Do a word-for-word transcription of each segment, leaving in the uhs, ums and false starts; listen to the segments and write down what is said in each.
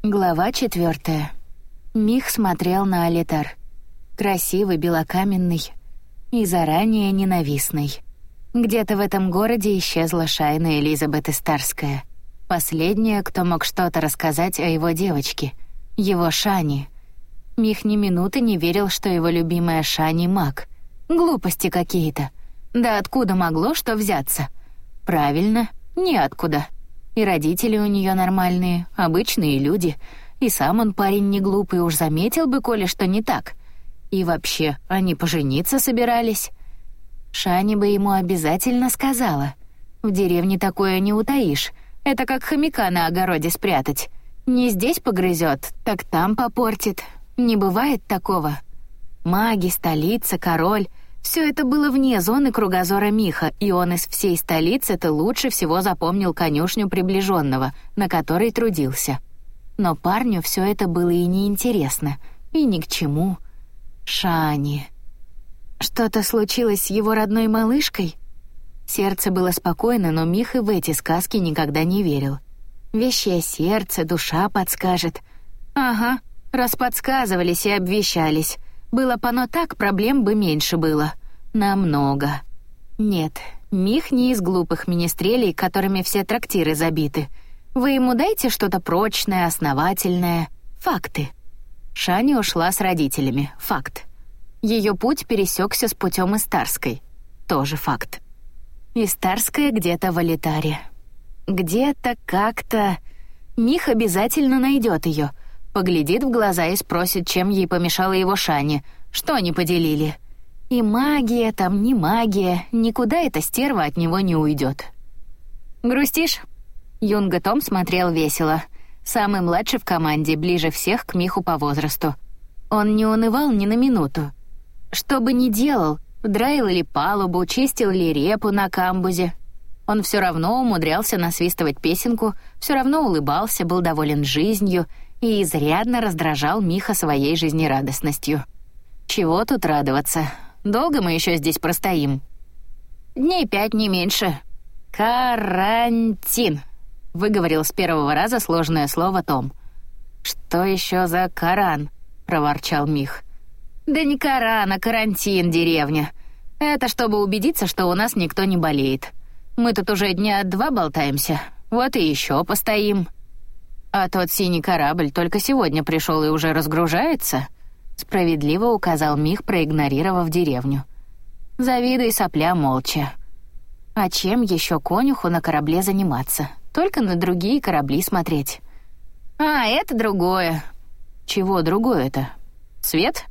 Глава четвертая. Мих смотрел на Алитар. Красивый, белокаменный и заранее ненавистный. Где-то в этом городе исчезла Шайна Элизабет Истарская. Последняя, кто мог что-то рассказать о его девочке, его Шани. Мих ни минуты не верил, что его любимая Шани — маг. Глупости какие-то. Да откуда могло что взяться? Правильно, ниоткуда. И родители у нее нормальные, обычные люди. И сам он парень не глупый, уж заметил бы, коли что не так. И вообще, они пожениться собирались. Шани бы ему обязательно сказала. В деревне такое не утаишь. Это как хомяка на огороде спрятать. Не здесь погрызет, так там попортит. Не бывает такого. Маги, столица, король — все это было вне зоны кругозора Миха, и он из всей столицы-то лучше всего запомнил конюшню приближенного, на которой трудился. Но парню все это было и неинтересно, и ни к чему. Шани. Что-то случилось с его родной малышкой? Сердце было спокойно, но Мих и в эти сказки никогда не верил. Вещее сердце, душа подскажет. Ага, раз подсказывались и обвещались. Было бы оно так, проблем бы меньше было. Намного. Нет, Мих не из глупых министрелей, которыми все трактиры забиты. Вы ему дайте что-то прочное, основательное. Факты. Шани ушла с родителями. Факт. Ее путь пересекся с путем Истарской. Тоже факт. Истарская где-то в Алитаре. Где-то как-то... Мих обязательно найдет ее. Поглядит в глаза и спросит, чем ей помешала его Шани, что они поделили. И магия там, не магия, никуда эта стерва от него не уйдет. «Грустишь?» Юнга Том смотрел весело. Самый младший в команде, ближе всех к Миху по возрасту. Он не унывал ни на минуту. Что бы ни делал, драил ли палубу, чистил ли репу на камбузе, он все равно умудрялся насвистывать песенку, все равно улыбался, был доволен жизнью и изрядно раздражал Миха своей жизнерадостностью. Чего тут радоваться? Долго мы еще здесь простоим? Дней пять, не меньше. Карантин, выговорил с первого раза сложное слово Том. Что еще за каран? Проворчал Мих. Да не каран, а карантин, деревня. Это чтобы убедиться, что у нас никто не болеет. Мы тут уже дня два болтаемся, вот и еще постоим. А тот синий корабль только сегодня пришел и уже разгружается, справедливо указал Мих, проигнорировав деревню. Завидуй, сопля, молча. А чем еще конюху на корабле заниматься? Только на другие корабли смотреть. А, это другое. Чего другое-то? Свет?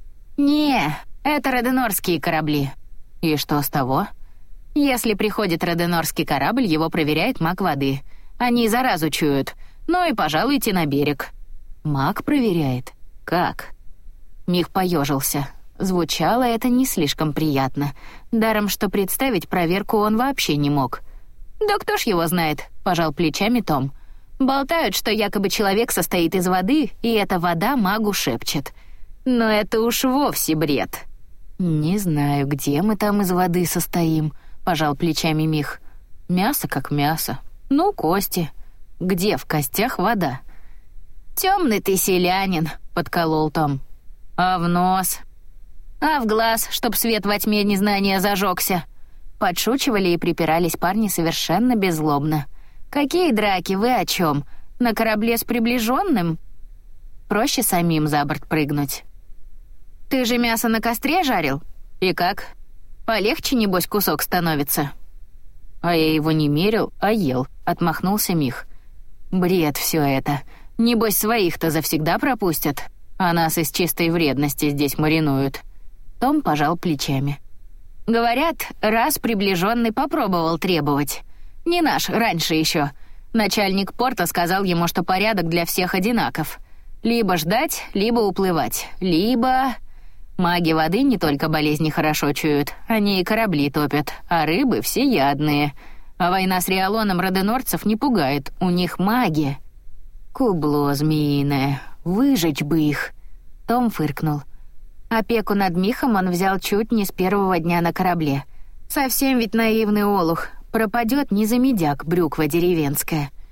Не, это роденорские корабли. И что с того? Если приходит роденорский корабль, его проверяет маг воды. Они заразу чуют. Ну и пожалуйте на берег. Маг проверяет? Как? Мих поежился. Звучало это не слишком приятно. Даром, что представить проверку он вообще не мог. «Да кто ж его знает?» — пожал плечами Том. «Болтают, что якобы человек состоит из воды, и эта вода магу шепчет. Но это уж вовсе бред». «Не знаю, где мы там из воды состоим», — пожал плечами Мих. «Мясо как мясо. Ну, кости. Где в костях вода?» «Темный ты селянин», — подколол Том. «А в нос?» «А в глаз, чтоб свет во тьме незнания зажегся». Подшучивали и припирались парни совершенно беззлобно. «Какие драки, вы о чем? На корабле с приближенным? Проще самим за борт прыгнуть». «Ты же мясо на костре жарил? И как? Полегче, небось, кусок становится?» «А я его не мерил, а ел», — отмахнулся Мих. «Бред все это. Небось, своих-то завсегда пропустят, а нас из чистой вредности здесь маринуют». Том пожал плечами. «Говорят, раз приближенный попробовал требовать. Не наш, раньше еще. Начальник порта сказал ему, что порядок для всех одинаков. Либо ждать, либо уплывать, либо... Маги воды не только болезни хорошо чуют, они и корабли топят, а рыбы всеядные. А война с Риалоном роденорцев не пугает, у них магия». «Кубло змеиное, выжечь бы их». Том фыркнул. Опеку над Михом он взял чуть не с первого дня на корабле. Совсем ведь наивный олух, пропадет не за медяк брюква деревенская.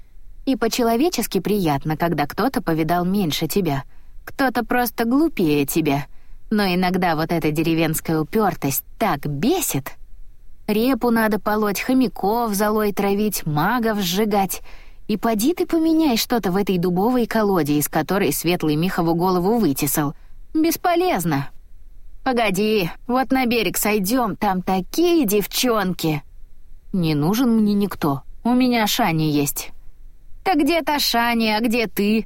И по-человечески приятно, когда кто-то повидал меньше тебя, кто-то просто глупее тебя. Но иногда вот эта деревенская упертость так бесит. Репу надо полоть, хомяков золой травить, магов сжигать. И поди ты поменяй что-то в этой дубовой колоде, из которой Светлый Михову голову вытесал. Бесполезно. Погоди, вот на берег сойдем, там такие девчонки. Не нужен мне никто, у меня Шани есть. Так где та Шани, а где ты?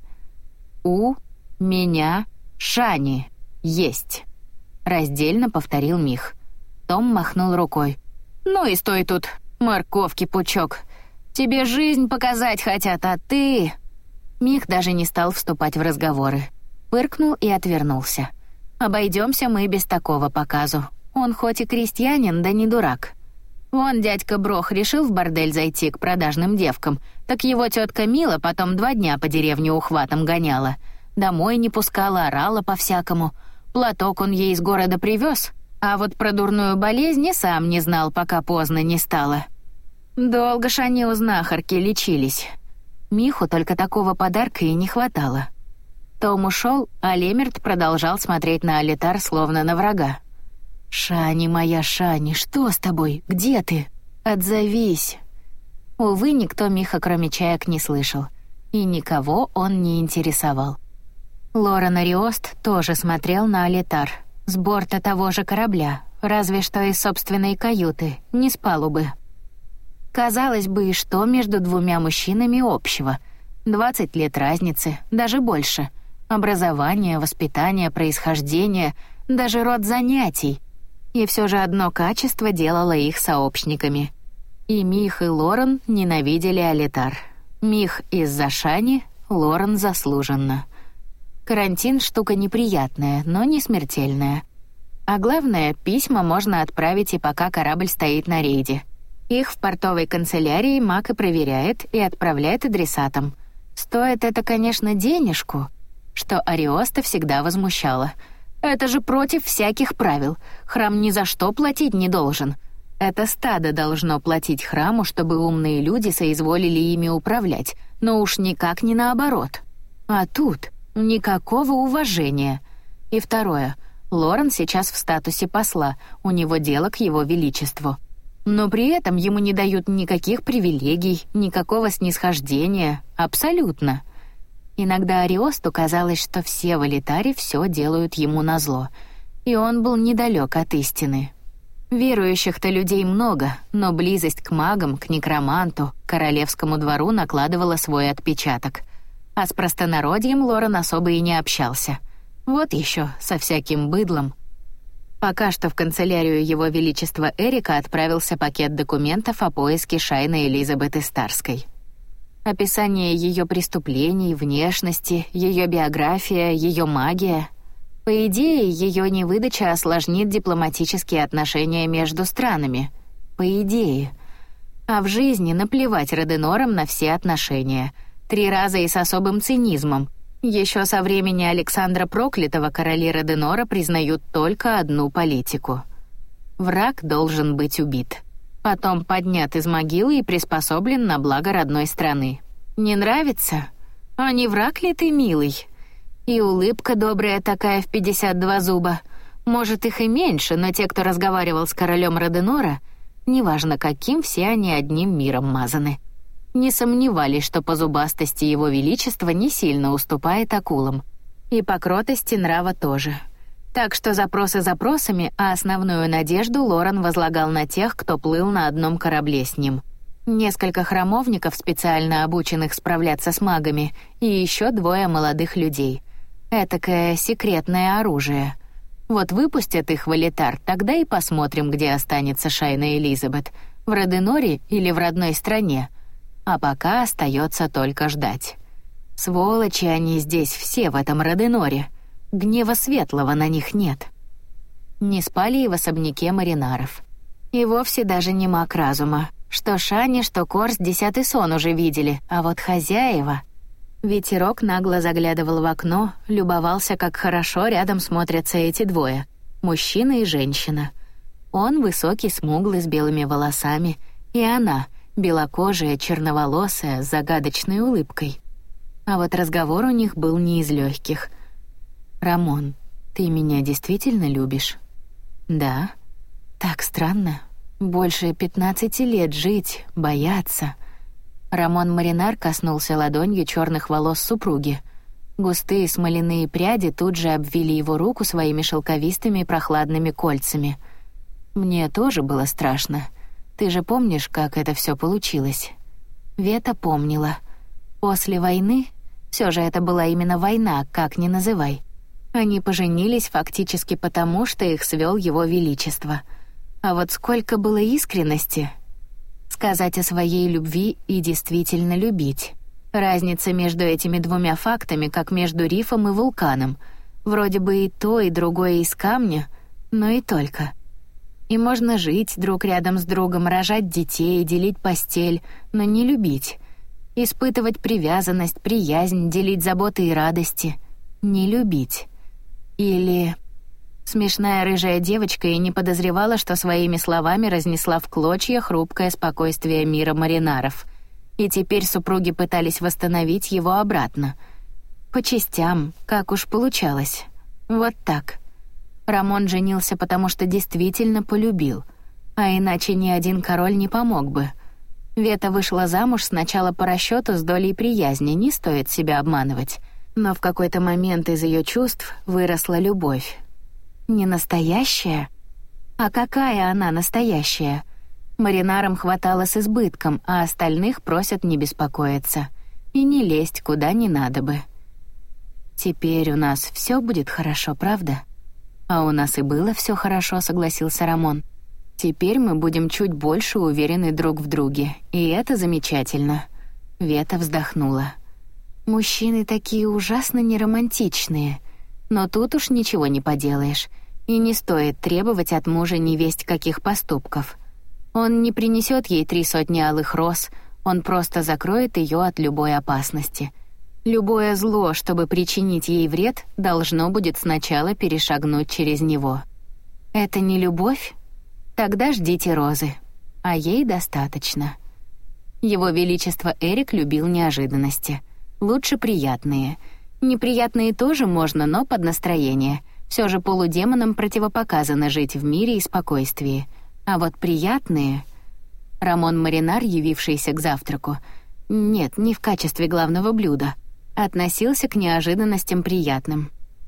У меня Шани есть. Раздельно повторил Мих. Том махнул рукой. Ну и стой тут, морковки пучок. Тебе жизнь показать хотят, а ты... Мих даже не стал вступать в разговоры. Пыркнул и отвернулся. Обойдемся мы без такого показу. Он хоть и крестьянин, да не дурак. Вон дядька Брох решил в бордель зайти к продажным девкам, так его тетка Мила потом два дня по деревне ухватом гоняла. Домой не пускала, орала по-всякому. Платок он ей из города привез, а вот про дурную болезнь и сам не знал, пока поздно не стало. Долго ж они у знахарки лечились. Миху только такого подарка и не хватало. Том ушел, а Лемерт продолжал смотреть на Алитар, словно на врага. «Шани моя, Шани, что с тобой? Где ты? Отзовись!» Увы, никто Миха, кроме чаек, не слышал. И никого он не интересовал. Лорен Ариост тоже смотрел на Алитар. С борта того же корабля, разве что из собственной каюты, не с палубы. Казалось бы, и что между двумя мужчинами общего? Двадцать лет разницы, даже больше. Образование, воспитание, происхождение, даже род занятий. И все же одно качество делало их сообщниками. И Мих, и Лорен ненавидели Алитар. Мих из-за Шани, Лорен заслуженно. Карантин — штука неприятная, но не смертельная. А главное, письма можно отправить и пока корабль стоит на рейде. Их в портовой канцелярии маг и проверяет и отправляет адресатам. Стоит это, конечно, денежку, что Ариоста всегда возмущало. Это же против всяких правил. Храм ни за что платить не должен. Это стадо должно платить храму, чтобы умные люди соизволили ими управлять, но уж никак не наоборот. А тут никакого уважения. И второе. Лорен сейчас в статусе посла, у него дело к его величеству. Но при этом ему не дают никаких привилегий, никакого снисхождения, абсолютно. Иногда Ариосту казалось, что все в Алитаре все делают ему назло, и он был недалек от истины. Верующих-то людей много, но близость к магам, к некроманту, к королевскому двору накладывала свой отпечаток. А с простонародьем Лорен особо и не общался. Вот еще, со всяким быдлом. Пока что в канцелярию Его Величества Эрика отправился пакет документов о поиске Шайны Элизабеты Старской. Описание ее преступлений, внешности, ее биография, ее магия. По идее, ее невыдача осложнит дипломатические отношения между странами. По идее. А в жизни наплевать Роденорам на все отношения. Три раза и с особым цинизмом. Еще со времени Александра Проклятого короли Роденора признают только одну политику. Враг должен быть убит. Потом поднят из могилы и приспособлен на благо родной страны. Не нравится? А не враг ли ты, милый? И улыбка добрая такая в пятьдесят два зуба. Может, их и меньше, но те, кто разговаривал с королем Роденора, неважно каким, все они одним миром мазаны. Не сомневались, что по зубастости Его Величества не сильно уступает акулам. И по кротости нрава тоже. Так что запросы запросами, а основную надежду Лорен возлагал на тех, кто плыл на одном корабле с ним. Несколько храмовников, специально обученных справляться с магами, и еще двое молодых людей. Этакое секретное оружие. Вот выпустят их в Алитар, тогда и посмотрим, где останется Шайна Элизабет. В Роденоре или в родной стране. А пока остается только ждать. Сволочи они здесь все в этом Роденоре. Гнева светлого на них нет. Не спали и в особняке Маринаров. И вовсе даже не маг разума. Что Шани, что Корс десятый сон уже видели, а вот хозяева... Ветерок нагло заглядывал в окно, любовался, как хорошо рядом смотрятся эти двое. Мужчина и женщина. Он высокий, смуглый, с белыми волосами. И она, белокожая, черноволосая, с загадочной улыбкой. А вот разговор у них был не из легких. «Рамон, ты меня действительно любишь?» «Да». «Так странно. Больше пятнадцати лет жить, бояться». Рамон Маринар коснулся ладонью черных волос супруги. Густые смоляные пряди тут же обвили его руку своими шелковистыми прохладными кольцами. «Мне тоже было страшно. Ты же помнишь, как это все получилось?» Вета помнила. После войны, все же это была именно война, как ни называй, они поженились фактически потому, что их свел его величество. А вот сколько было искренности сказать о своей любви и действительно любить. Разница между этими двумя фактами, как между рифом и вулканом. Вроде бы и то, и другое из камня, но и только. И можно жить друг рядом с другом, рожать детей, делить постель, но не любить. Испытывать привязанность, приязнь, делить заботы и радости. Не любить. Или... Смешная рыжая девочка и не подозревала, что своими словами разнесла в клочья хрупкое спокойствие мира Маринаров. И теперь супруги пытались восстановить его обратно. По частям, как уж получалось. Вот так. Рамон женился, потому что действительно полюбил. А иначе ни один король не помог бы. Вета вышла замуж сначала по расчету с долей приязни, не стоит себя обманывать. Но в какой-то момент из ее чувств выросла любовь. Не настоящая? А какая она настоящая? Маринарам хватало с избытком, а остальных просят не беспокоиться. И не лезть куда не надо бы. Теперь у нас все будет хорошо, правда? А у нас и было все хорошо, согласился Рамон. Теперь мы будем чуть больше уверены друг в друге, и это замечательно. Вета вздохнула. Мужчины такие ужасно неромантичные. Но тут уж ничего не поделаешь, и не стоит требовать от мужа невесть каких поступков. Он не принесет ей три сотни алых роз, он просто закроет ее от любой опасности. Любое зло, чтобы причинить ей вред, должно будет сначала перешагнуть через него. Это не любовь? Тогда ждите розы, а ей достаточно. Его Величество Эрик любил неожиданности, лучше приятные. Неприятные тоже можно, но под настроение. Все же полудемонам противопоказано жить в мире и спокойствии. А вот приятные... Рамон Маринар, явившийся к завтраку, нет, не в качестве главного блюда, относился к неожиданностям приятным.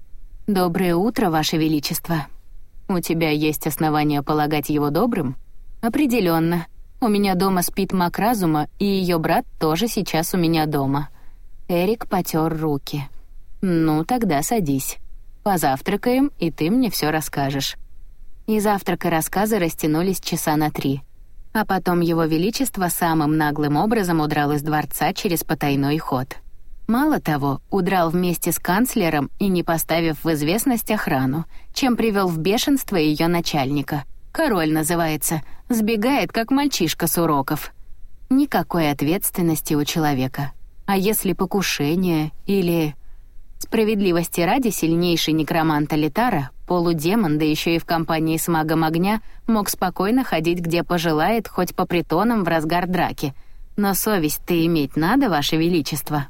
«Доброе утро, Ваше Величество. У тебя есть основания полагать его добрым?» «Определенно. У меня дома спит маг разума, и ее брат тоже сейчас у меня дома». Эрик потер руки. «Ну, тогда садись. Позавтракаем, и ты мне все расскажешь». И завтрак и рассказы растянулись часа на три. А потом его величество самым наглым образом удрал из дворца через потайной ход. Мало того, удрал вместе с канцлером и не поставив в известность охрану, чем привел в бешенство ее начальника. Король называется, сбегает, как мальчишка с уроков. Никакой ответственности у человека. А если покушение или... Справедливости ради, сильнейший некромант Алитара, полудемон, да еще и в компании с магом огня, мог спокойно ходить где пожелает, хоть по притонам в разгар драки. Но совесть-то иметь надо, Ваше Величество.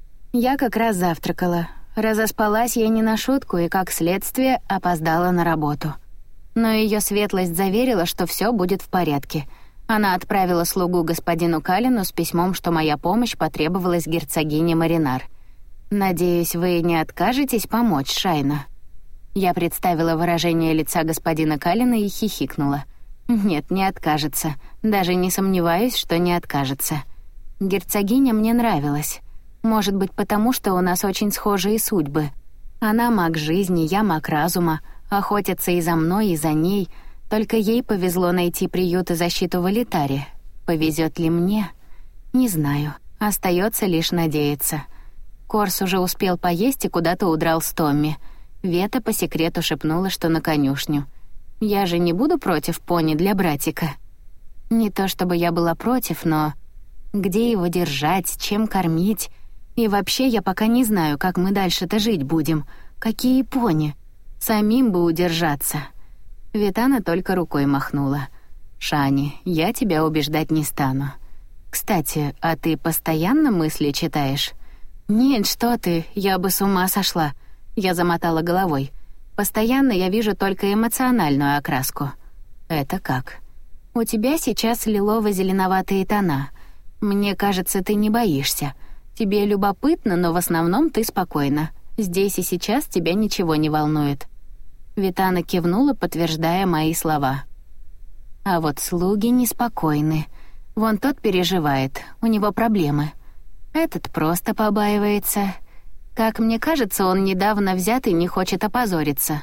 Я как раз завтракала. Разоспалась я не на шутку и, как следствие, опоздала на работу. Но ее светлость заверила, что все будет в порядке. Она отправила слугу господину Калину с письмом, что моя помощь потребовалась герцогине Маринар. «Надеюсь, вы не откажетесь помочь, Шайна?» Я представила выражение лица господина Калина и хихикнула. «Нет, не откажется. Даже не сомневаюсь, что не откажется. Герцогиня мне нравилась. Может быть, потому что у нас очень схожие судьбы. Она маг жизни, я маг разума, охотятся и за мной, и за ней. Только ей повезло найти приют и защиту в Алитаре. Повезет ли мне? Не знаю. Остается лишь надеяться». Корс уже успел поесть и куда-то удрал с Томми. Вета по секрету шепнула, что на конюшню. Я же не буду против пони для братика. Не то чтобы я была против, но... Где его держать, чем кормить? И вообще я пока не знаю, как мы дальше-то жить будем. Какие пони? Самим бы удержаться. Ветана только рукой махнула. «Шани, я тебя убеждать не стану. Кстати, а ты постоянно мысли читаешь? Нет, что ты, я бы с ума сошла. Я замотала головой. Постоянно я вижу только эмоциональную окраску. Это как? У тебя сейчас лилово-зеленоватые тона. Мне кажется, ты не боишься. Тебе любопытно, но в основном ты спокойна. Здесь и сейчас тебя ничего не волнует. Витана кивнула, подтверждая мои слова. А вот слуги неспокойны. Вон тот переживает, у него проблемы. Этот просто побаивается. Как мне кажется, он недавно взят и не хочет опозориться.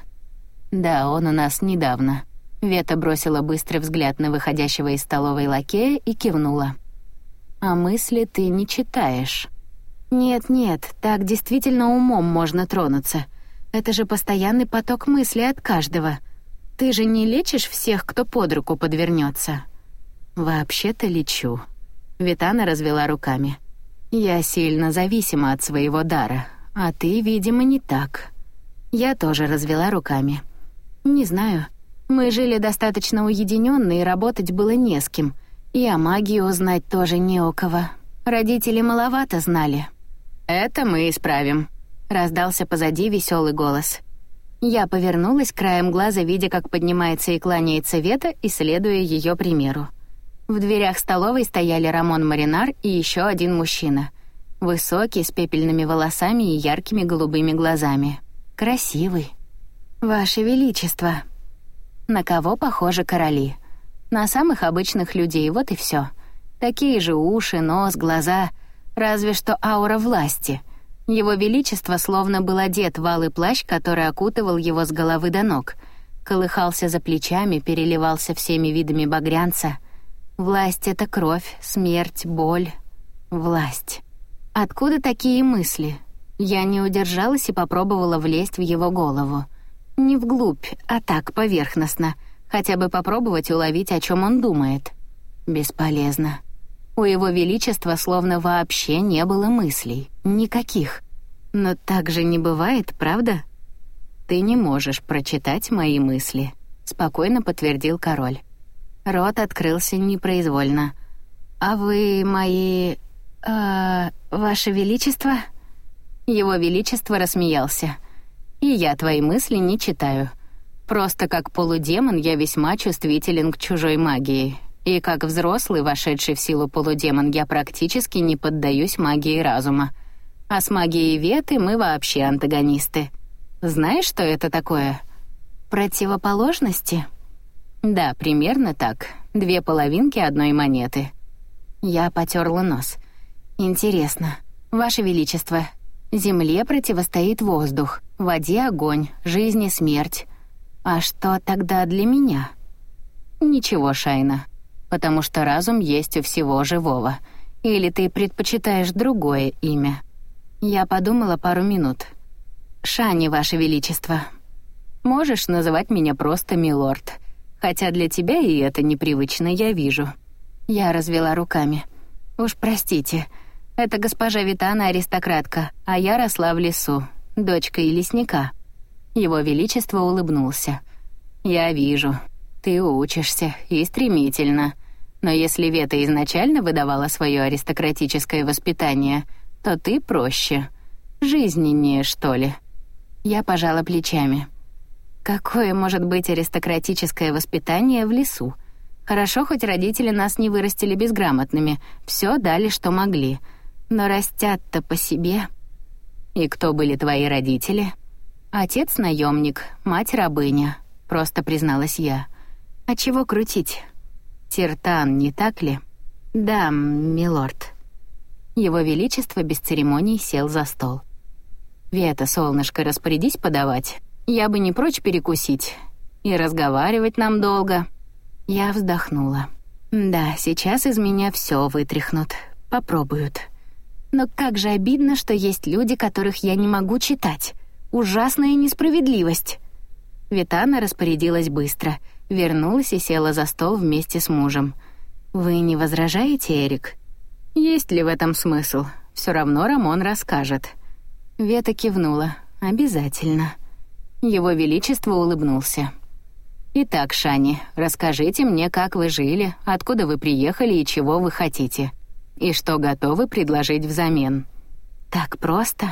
Да, он у нас недавно. Вета бросила быстрый взгляд на выходящего из столовой лакея и кивнула. А мысли ты не читаешь. Нет-нет, так действительно умом можно тронуться. Это же постоянный поток мыслей от каждого. Ты же не лечишь всех, кто под руку подвернется. Вообще-то лечу. Витана развела руками. Я сильно зависима от своего дара, а ты, видимо, не так. Я тоже развела руками. Не знаю. Мы жили достаточно уединенно, и работать было не с кем. И о магии узнать тоже не у кого. Родители маловато знали. «Это мы исправим», — раздался позади веселый голос. Я повернулась краем глаза, видя, как поднимается и кланяется Вета, и следуя ее примеру. В дверях столовой стояли Рамон Маринар и еще один мужчина. Высокий, с пепельными волосами и яркими голубыми глазами. Красивый. «Ваше Величество». На кого похожи короли? На самых обычных людей, вот и все. Такие же уши, нос, глаза, разве что аура власти. Его Величество словно был одет в алый плащ, который окутывал его с головы до ног. Колыхался за плечами, переливался всеми видами багрянца. Власть — это кровь, смерть, боль. Власть. Откуда такие мысли? Я не удержалась и попробовала влезть в его голову. Не вглубь, а так, поверхностно. Хотя бы попробовать уловить, о чем он думает. Бесполезно. У его величества словно вообще не было мыслей. Никаких. Но так же не бывает, правда? «Ты не можешь прочитать мои мысли», — спокойно подтвердил король. Рот открылся непроизвольно. «А вы мои... Э, ваше величество?» Его величество рассмеялся. «И я твои мысли не читаю. Просто как полудемон я весьма чувствителен к чужой магии. И как взрослый, вошедший в силу полудемон, я практически не поддаюсь магии разума. А с магией Веты мы вообще антагонисты. Знаешь, что это такое?» «Противоположности?» «Да, примерно так. Две половинки одной монеты». Я потёрла нос. «Интересно. Ваше Величество, земле противостоит воздух, воде — огонь, жизни — смерть. А что тогда для меня?» «Ничего, Шайна. Потому что разум есть у всего живого. Или ты предпочитаешь другое имя?» Я подумала пару минут. «Шани, Ваше Величество. Можешь называть меня просто милорд. Хотя для тебя и это непривычно, я вижу». Я развела руками. «Уж простите, это госпожа Витана аристократка, а я росла в лесу, дочка и лесника». Его Величество улыбнулся. «Я вижу. Ты учишься, и стремительно. Но если Вета изначально выдавала свое аристократическое воспитание, то ты проще. Жизненнее, что ли?» Я пожала плечами. «Какое может быть аристократическое воспитание в лесу? Хорошо, хоть родители нас не вырастили безграмотными, все дали, что могли. Но растят-то по себе». «И кто были твои родители?» «Отец наемник, мать рабыня», — просто призналась я. «А чего крутить?» «Тиртан, не так ли?» «Да, милорд». Его Величество без церемоний сел за стол. «Вета, солнышко, распорядись подавать. Я бы не прочь перекусить. И разговаривать нам долго». Я вздохнула. «Да, сейчас из меня все вытряхнут. Попробуют. Но как же обидно, что есть люди, которых я не могу читать. Ужасная несправедливость». Витана распорядилась быстро, вернулась и села за стол вместе с мужем. «Вы не возражаете, Эрик?» «Есть ли в этом смысл? Все равно Рамон расскажет». Вета кивнула. «Обязательно». Его Величество улыбнулся. «Итак, Шани, расскажите мне, как вы жили, откуда вы приехали и чего вы хотите. и что готовы предложить взамен». «Так просто?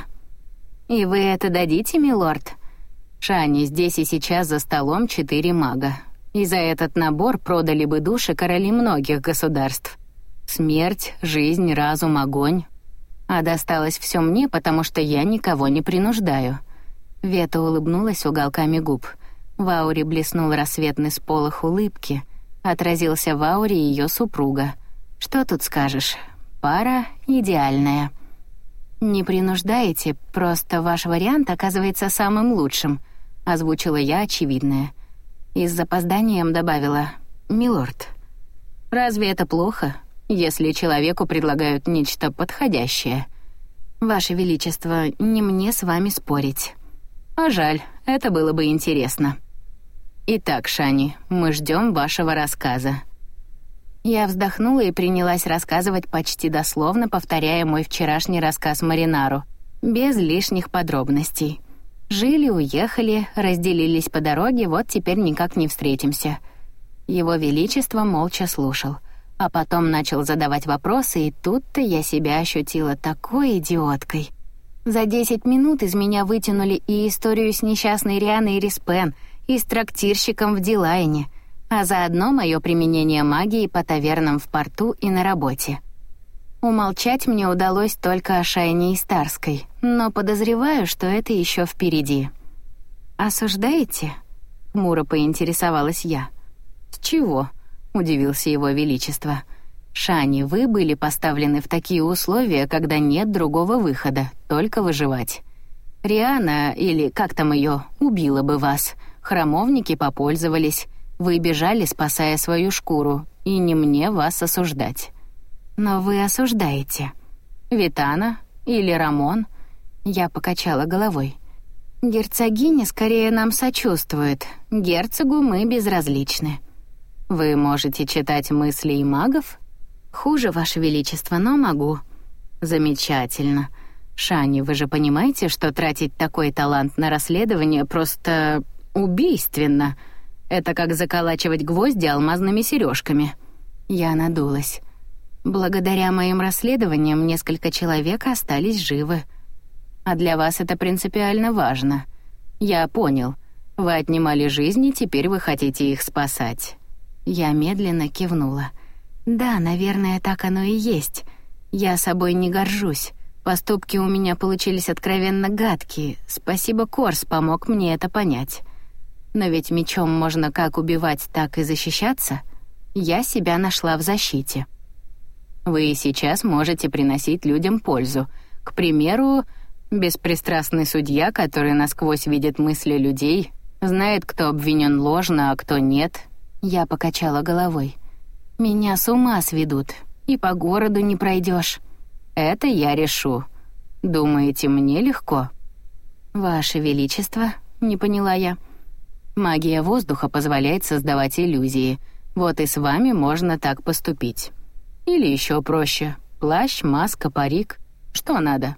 И вы это дадите, милорд?» «Шани, здесь и сейчас за столом четыре мага. И за этот набор продали бы души короли многих государств. Смерть, жизнь, разум, огонь. А досталось все мне, потому что я никого не принуждаю». Вета улыбнулась уголками губ. В ауре блеснул рассветный сполох улыбки. Отразился в ауре ее супруга. Что тут скажешь? Пара идеальная. «Не принуждаете, просто ваш вариант оказывается самым лучшим», — озвучила я очевидное. И с запозданием добавила: «Милорд». «Разве это плохо, если человеку предлагают нечто подходящее?» «Ваше Величество, не мне с вами спорить». «А жаль, это было бы интересно». «Итак, Шани, мы ждем вашего рассказа». Я вздохнула и принялась рассказывать почти дословно, повторяя мой вчерашний рассказ Маринару, без лишних подробностей. Жили, уехали, разделились по дороге, вот теперь никак не встретимся. Его Величество молча слушал, а потом начал задавать вопросы, и тут-то я себя ощутила такой идиоткой. За десять минут из меня вытянули и историю с несчастной Рианой Риспен, и с трактирщиком в Дилайне, а заодно мое применение магии по тавернам в порту и на работе. Умолчать мне удалось только о Шайне и Старской, но подозреваю, что это еще впереди. «Осуждаете?» — хмуро поинтересовалась я. «С чего?» — удивился его Величество. «Шани, вы были поставлены в такие условия, когда нет другого выхода, только выживать. Риана, или как там ее, убила бы вас. Храмовники попользовались. Вы бежали, спасая свою шкуру, и не мне вас осуждать». «Но вы осуждаете. Витана или Рамон?» Я покачала головой. «Герцогиня скорее нам сочувствует. Герцогу мы безразличны». «Вы можете читать мысли и магов?» «Хуже, Ваше Величество, но могу». «Замечательно. Шани, вы же понимаете, что тратить такой талант на расследование просто убийственно. Это как заколачивать гвозди алмазными сережками». Я надулась. «Благодаря моим расследованиям несколько человек остались живы. А для вас это принципиально важно. Я понял. Вы отнимали жизни, теперь вы хотите их спасать». Я медленно кивнула. «Да, наверное, так оно и есть. Я собой не горжусь. Поступки у меня получились откровенно гадкие. Спасибо, Корс помог мне это понять. Но ведь мечом можно как убивать, так и защищаться. Я себя нашла в защите». «Вы и сейчас можете приносить людям пользу. К примеру, беспристрастный судья, который насквозь видит мысли людей, знает, кто обвинен ложно, а кто нет». Я покачала головой. «Меня с ума сведут, и по городу не пройдешь. Это я решу. Думаете, мне легко?» «Ваше Величество», — не поняла я. «Магия воздуха позволяет создавать иллюзии. Вот и с вами можно так поступить. Или еще проще. Плащ, маска, парик. Что надо?»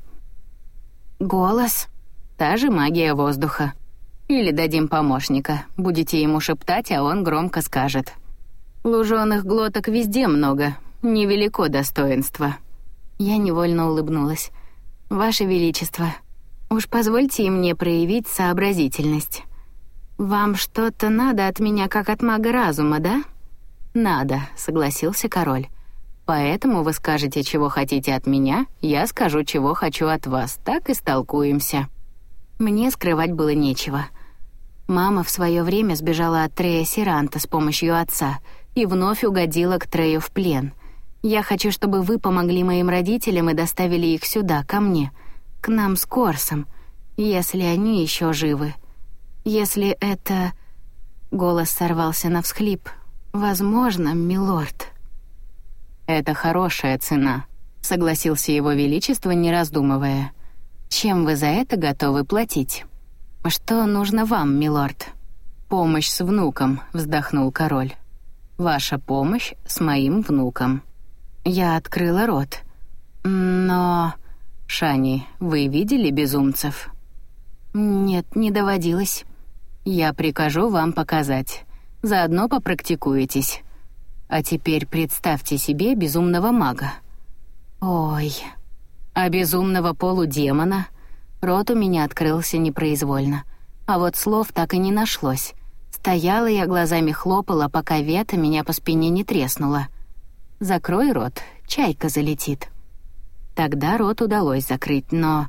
«Голос. Та же магия воздуха. Или дадим помощника. Будете ему шептать, а он громко скажет. Лужёных глоток везде много. Невелико достоинство». Я невольно улыбнулась. «Ваше Величество, уж позвольте и мне проявить сообразительность. Вам что-то надо от меня, как от мага разума, да?» «Надо», — согласился король. «Поэтому вы скажете, чего хотите от меня, я скажу, чего хочу от вас, так и столкуемся». Мне скрывать было нечего. Мама в свое время сбежала от Трея Сиранта с помощью отца и вновь угодила к Трею в плен. Я хочу, чтобы вы помогли моим родителям и доставили их сюда, ко мне, к нам с Корсом, если они еще живы. Если это...» Голос сорвался на всхлип. «Возможно, милорд». «Это хорошая цена», — согласился его величество, не раздумывая. «Чем вы за это готовы платить?» «Что нужно вам, милорд?» «Помощь с внуком», — вздохнул король. «Ваша помощь с моим внуком». Я открыла рот. «Но...» «Шани, вы видели безумцев?» «Нет, не доводилось». «Я прикажу вам показать. Заодно попрактикуетесь. А теперь представьте себе безумного мага». Ой. А безумного полудемона? Рот у меня открылся непроизвольно. А вот слов так и не нашлось. Стояла я, глазами хлопала, пока вета меня по спине не треснула. «Закрой рот, чайка залетит». Тогда рот удалось закрыть, но...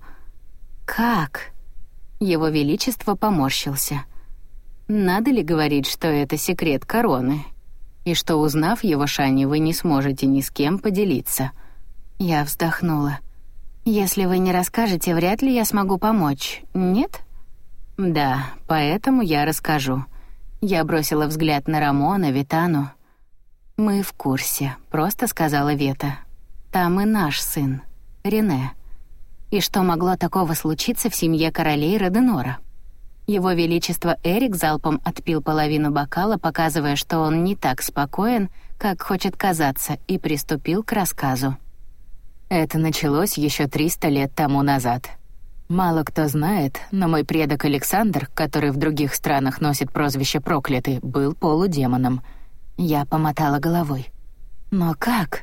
Как? Его Величество поморщился. Надо ли говорить, что это секрет короны? И что, узнав его, Шани, вы не сможете ни с кем поделиться? Я вздохнула. Если вы не расскажете, вряд ли я смогу помочь, нет? Да, поэтому я расскажу. Я бросила взгляд на Рамона, Витану. «Мы в курсе», — просто сказала Вета. «Там и наш сын, Рене. И что могло такого случиться в семье королей Роденора?» Его Величество Эрик залпом отпил половину бокала, показывая, что он не так спокоен, как хочет казаться, и приступил к рассказу. Это началось еще триста лет тому назад. Мало кто знает, но мой предок Александр, который в других странах носит прозвище «Проклятый», был полудемоном. Я помотала головой. Но как?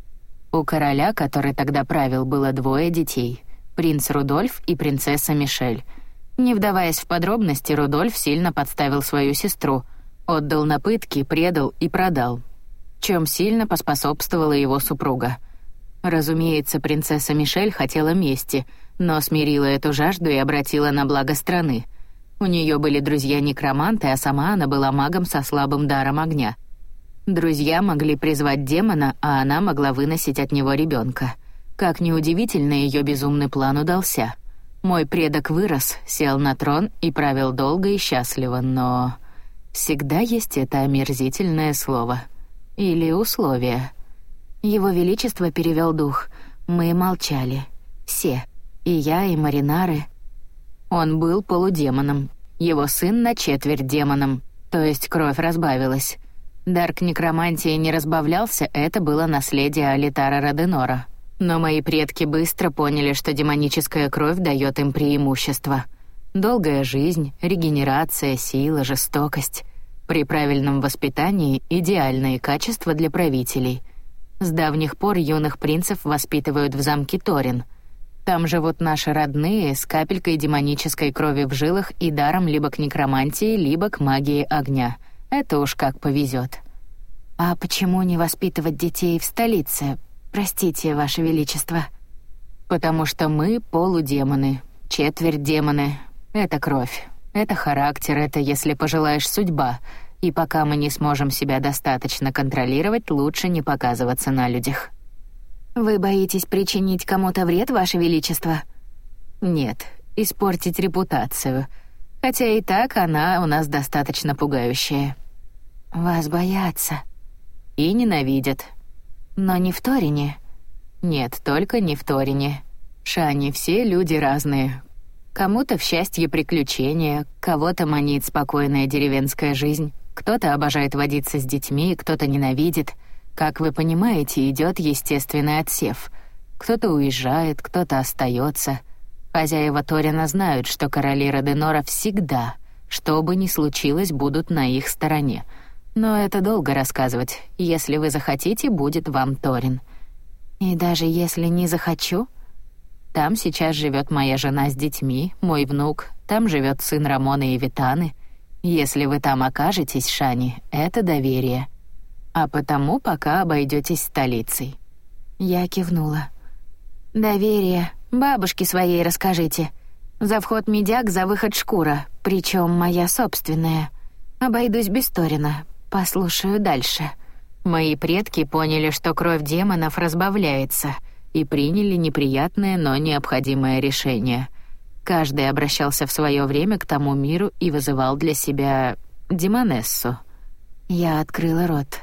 У короля, который тогда правил, было двое детей — принц Рудольф и принцесса Мишель. Не вдаваясь в подробности, Рудольф сильно подставил свою сестру, отдал на пытки, предал и продал, чем сильно поспособствовала его супруга. Разумеется, принцесса Мишель хотела мести, но смирила эту жажду и обратила на благо страны. У нее были друзья-некроманты, а сама она была магом со слабым даром огня. Друзья могли призвать демона, а она могла выносить от него ребенка. Как ни удивительно, ее безумный план удался. Мой предок вырос, сел на трон и правил долго и счастливо, но... Всегда есть это омерзительное слово. Или условие. Его Величество перевел дух. Мы молчали. Все. И я, и Маринары. Он был полудемоном. Его сын на четверть демоном. То есть кровь разбавилась. Дар к некромантии не разбавлялся, это было наследие Алитара Роденора. Но мои предки быстро поняли, что демоническая кровь дает им преимущество. Долгая жизнь, регенерация, сила, жестокость. При правильном воспитании — идеальные качества для правителей. С давних пор юных принцев воспитывают в замке Торин. Там живут наши родные с капелькой демонической крови в жилах и даром либо к некромантии, либо к магии огня. Это уж как повезет. А почему не воспитывать детей в столице? Простите, Ваше Величество. Потому что мы полудемоны, четверть демоны. Это кровь, это характер, это, если пожелаешь, судьба. И пока мы не сможем себя достаточно контролировать, лучше не показываться на людях. Вы боитесь причинить кому-то вред, Ваше Величество? Нет, испортить репутацию. Хотя и так она у нас достаточно пугающая. Вас боятся. И ненавидят. Но не в Торине. Нет, только не в Торине. Шани, все люди разные. Кому-то в счастье приключения, кого-то манит спокойная деревенская жизнь, кто-то обожает водиться с детьми, кто-то ненавидит. Как вы понимаете, идет естественный отсев. Кто-то уезжает, кто-то остается. Хозяева Торина знают, что короли Роденора всегда, что бы ни случилось, будут на их стороне. Но это долго рассказывать. Если вы захотите, будет вам Торин. И даже если не захочу? Там сейчас живет моя жена с детьми, мой внук, там живет сын Рамона и Витаны. Если вы там окажетесь, Шани, это доверие. А потому пока обойдетесь столицей. Я кивнула. Доверие. Бабушке своей расскажите. За вход медяк, за выход шкура, причем моя собственная. Обойдусь без Торина. Послушаю дальше. Мои предки поняли, что кровь демонов разбавляется, и приняли неприятное, но необходимое решение. Каждый обращался в свое время к тому миру и вызывал для себя демонессу. Я открыла рот.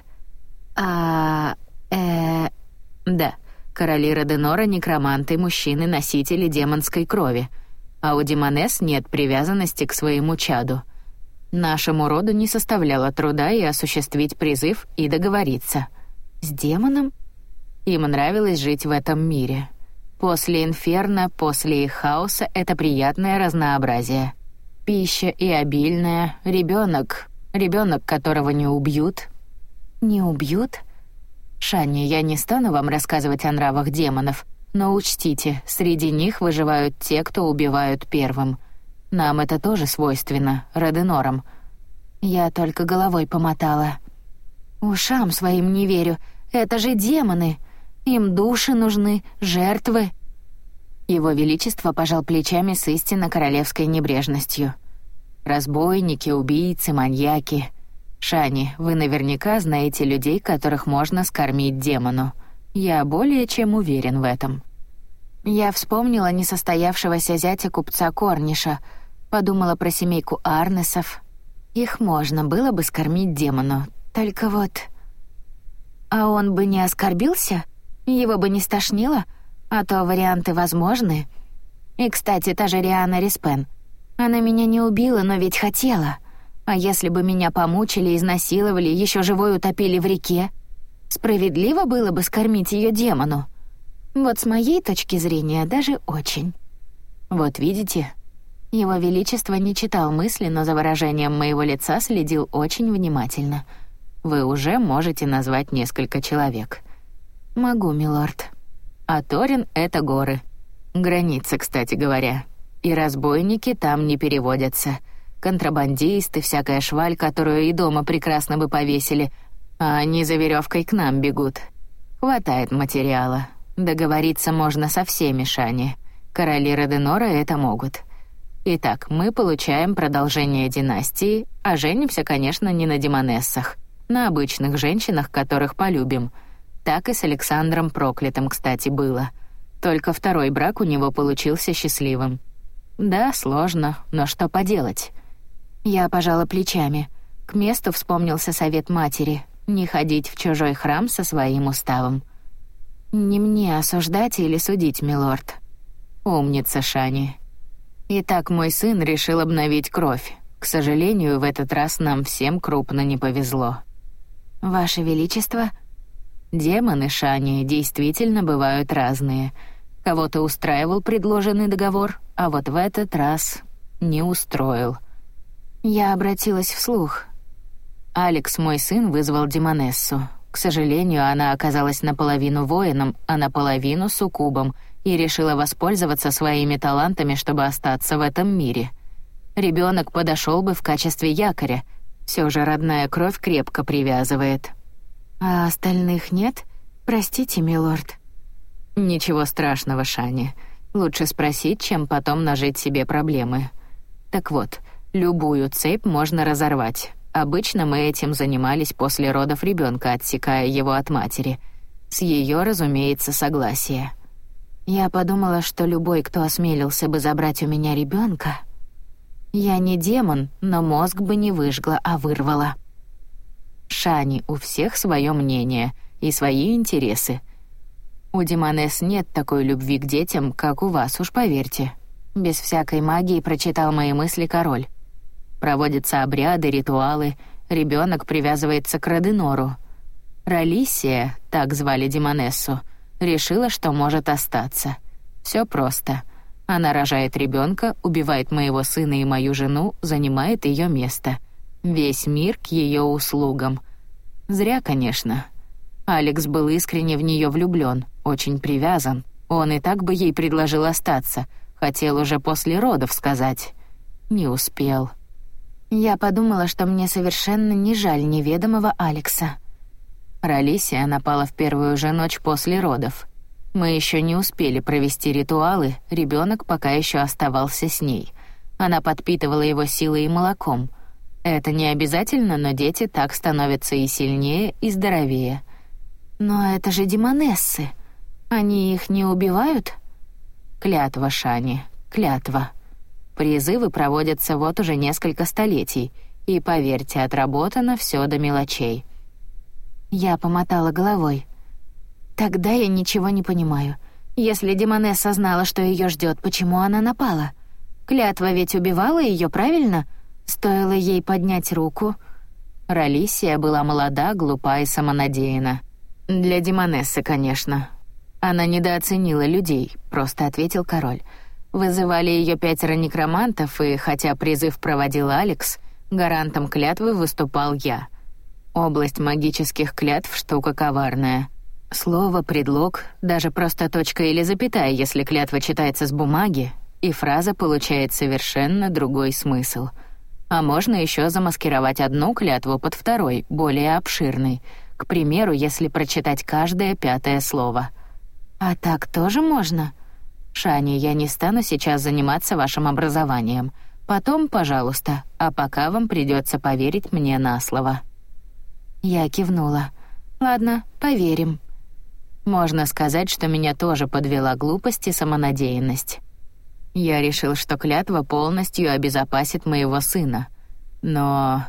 А... э... Да, короли Роденора — некроманты, мужчины, носители демонской крови. А у демонесс нет привязанности к своему чаду. Нашему роду не составляло труда и осуществить призыв, и договориться. С демоном? Им нравилось жить в этом мире. После инферно, после их хаоса — это приятное разнообразие. Пища и обильная, ребенок, ребенок, которого не убьют. Не убьют? Шани, я не стану вам рассказывать о нравах демонов, но учтите, среди них выживают те, кто убивают первым. Нам это тоже свойственно, Реденорам». Я только головой помотала. «Ушам своим не верю. Это же демоны. Им души нужны, жертвы». Его Величество пожал плечами с истинно королевской небрежностью. «Разбойники, убийцы, маньяки. Шани, вы наверняка знаете людей, которых можно скормить демону. Я более чем уверен в этом». Я вспомнила несостоявшегося зятя купца Корниша, подумала про семейку Арнесов. Их можно было бы скормить демону, только вот... А он бы не оскорбился? Его бы не стошнило? А то варианты возможны. И, кстати, та же Риана Риспен. Она меня не убила, но ведь хотела. А если бы меня помучили, изнасиловали, еще живой утопили в реке? Справедливо было бы скормить ее демону? Вот с моей точки зрения даже очень. Вот видите, Его Величество не читал мысли, но за выражением моего лица следил очень внимательно. Вы уже можете назвать несколько человек. Могу, милорд. А Торин — это горы. Граница, кстати говоря. И разбойники там не переводятся. Контрабандисты, всякая шваль, которую и дома прекрасно бы повесили, а они за веревкой к нам бегут. Хватает материала. Договориться можно со всеми, Шани. Короли Реденора это могут. Итак, мы получаем продолжение династии, а женимся, конечно, не на демонессах, на обычных женщинах, которых полюбим. Так и с Александром Проклятым, кстати, было. Только второй брак у него получился счастливым. Да, сложно, но что поделать? Я пожала плечами. К месту вспомнился совет матери — не ходить в чужой храм со своим уставом. Не мне осуждать или судить, милорд. Умница, Шани. Итак, мой сын решил обновить кровь. К сожалению, в этот раз нам всем крупно не повезло. Ваше Величество, демоны, Шани, действительно бывают разные. Кого-то устраивал предложенный договор, а вот в этот раз не устроил. Я обратилась вслух. Алекс, мой сын, вызвал демонессу. К сожалению, она оказалась наполовину воином, а наполовину суккубом, и решила воспользоваться своими талантами, чтобы остаться в этом мире. Ребенок подошел бы в качестве якоря. Все же родная кровь крепко привязывает. А остальных нет? Простите, милорд. Ничего страшного, Шани. Лучше спросить, чем потом нажить себе проблемы. Так вот, любую цепь можно разорвать. Обычно мы этим занимались после родов ребенка, отсекая его от матери. С ее, разумеется, согласия. Я подумала, что любой, кто осмелился бы забрать у меня ребенка, я не демон, но мозг бы не выжгла, а вырвала. Шани, у всех свое мнение и свои интересы. У демонесс нет такой любви к детям, как у вас, уж поверьте. Без всякой магии прочитал мои мысли король. Проводятся обряды, ритуалы, ребенок привязывается к Реденору. Ралисия, так звали демонессу, решила, что может остаться. Все просто. Она рожает ребенка, убивает моего сына и мою жену, занимает ее место. Весь мир к ее услугам. Зря, конечно. Алекс был искренне в нее влюблен, очень привязан. Он и так бы ей предложил остаться, хотел уже после родов сказать. Не успел. Я подумала, что мне совершенно не жаль неведомого Алекса. Ралисия напала в первую же ночь после родов. Мы еще не успели провести ритуалы, ребенок пока еще оставался с ней. Она подпитывала его силой и молоком. Это не обязательно, но дети так становятся и сильнее, и здоровее. Но это же демонессы. Они их не убивают? Клятва, Шани, клятва. Призывы проводятся вот уже несколько столетий, и, поверьте, отработано все до мелочей. Я помотала головой. Тогда я ничего не понимаю. Если демонесса знала, что ее ждет, почему она напала? Клятва ведь убивала ее, правильно? Стоило ей поднять руку. Ралисия была молода, глупа и самонадеянна. Для демонессы, конечно. Она недооценила людей, просто ответил король. Вызывали ее пятеро некромантов, и хотя призыв проводил Алекс, гарантом клятвы выступал я. Область магических клятв — штука коварная. Слово, предлог, даже просто точка или запятая, если клятва читается с бумаги, и фраза получает совершенно другой смысл. А можно еще замаскировать одну клятву под второй, более обширной. К примеру, если прочитать каждое пятое слово. А так тоже можно? Шани, я не стану сейчас заниматься вашим образованием. Потом, пожалуйста, а пока вам придется поверить мне на слово. Я кивнула. Ладно, поверим. Можно сказать, что меня тоже подвела глупость и самонадеянность. Я решил, что клятва полностью обезопасит моего сына. Но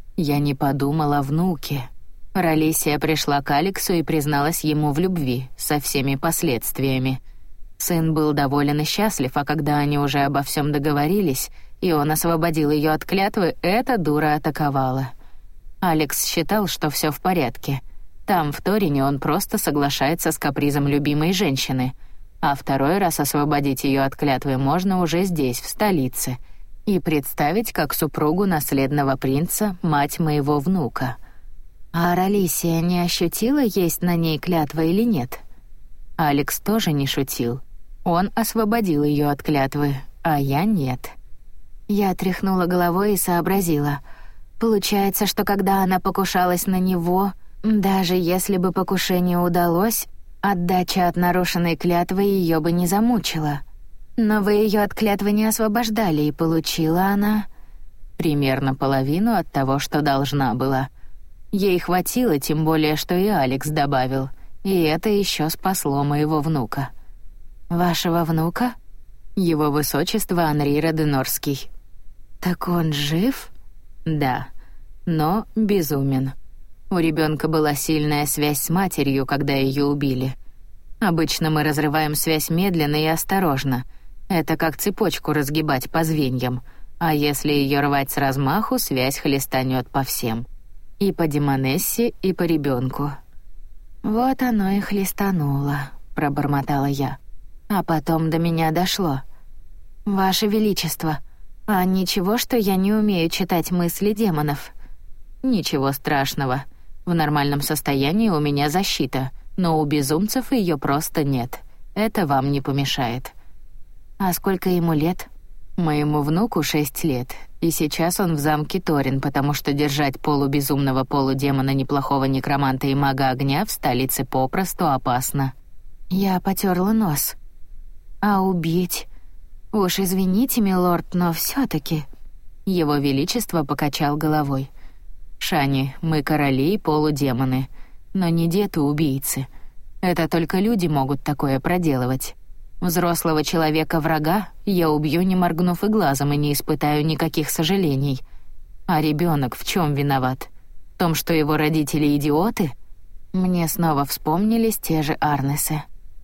я не подумал о внуке. Ралисия пришла к Алексу и призналась ему в любви, со всеми последствиями. Сын был доволен и счастлив, а когда они уже обо всем договорились, и он освободил ее от клятвы, эта дура атаковала. Алекс считал, что все в порядке. Там, в Торине, он просто соглашается с капризом любимой женщины, а второй раз освободить ее от клятвы можно уже здесь, в столице, и представить как супругу наследного принца, мать моего внука. А Ралисия не ощутила, есть на ней клятва или нет? Алекс тоже не шутил. Он освободил ее от клятвы, а я нет. Я тряхнула головой и сообразила. Получается, что когда она покушалась на него, даже если бы покушение удалось, отдача от нарушенной клятвы ее бы не замучила. Но вы ее от клятвы не освобождали, и получила она примерно половину от того, что должна была. Ей хватило, тем более, что и Алекс добавил, и это еще спасло моего внука. Вашего внука? Его высочество Анри Роденорский. Так он жив? Да, но безумен. У ребенка была сильная связь с матерью, когда ее убили. Обычно мы разрываем связь медленно и осторожно. Это как цепочку разгибать по звеньям. А если ее рвать с размаху, связь хлестанет по всем. И по Демонессе, и по ребенку. «Вот оно и хлестануло», — пробормотала я. А потом до меня дошло. «Ваше Величество, а ничего, что я не умею читать мысли демонов?» «Ничего страшного. В нормальном состоянии у меня защита, но у безумцев ее просто нет. Это вам не помешает». «А сколько ему лет?» «Моему внуку шесть лет, и сейчас он в замке Торин, потому что держать полубезумного полудемона, неплохого некроманта и мага огня в столице попросту опасно». Я потёрла нос. «А убить? Уж извините, милорд, но всё-таки...» Его Величество покачал головой. «Шани, мы короли и полудемоны, но не деты-убийцы. Это только люди могут такое проделывать. Взрослого человека-врага я убью, не моргнув и глазом, и не испытаю никаких сожалений. А ребенок в чем виноват? В том, что его родители идиоты?» Мне снова вспомнились те же Арнесы.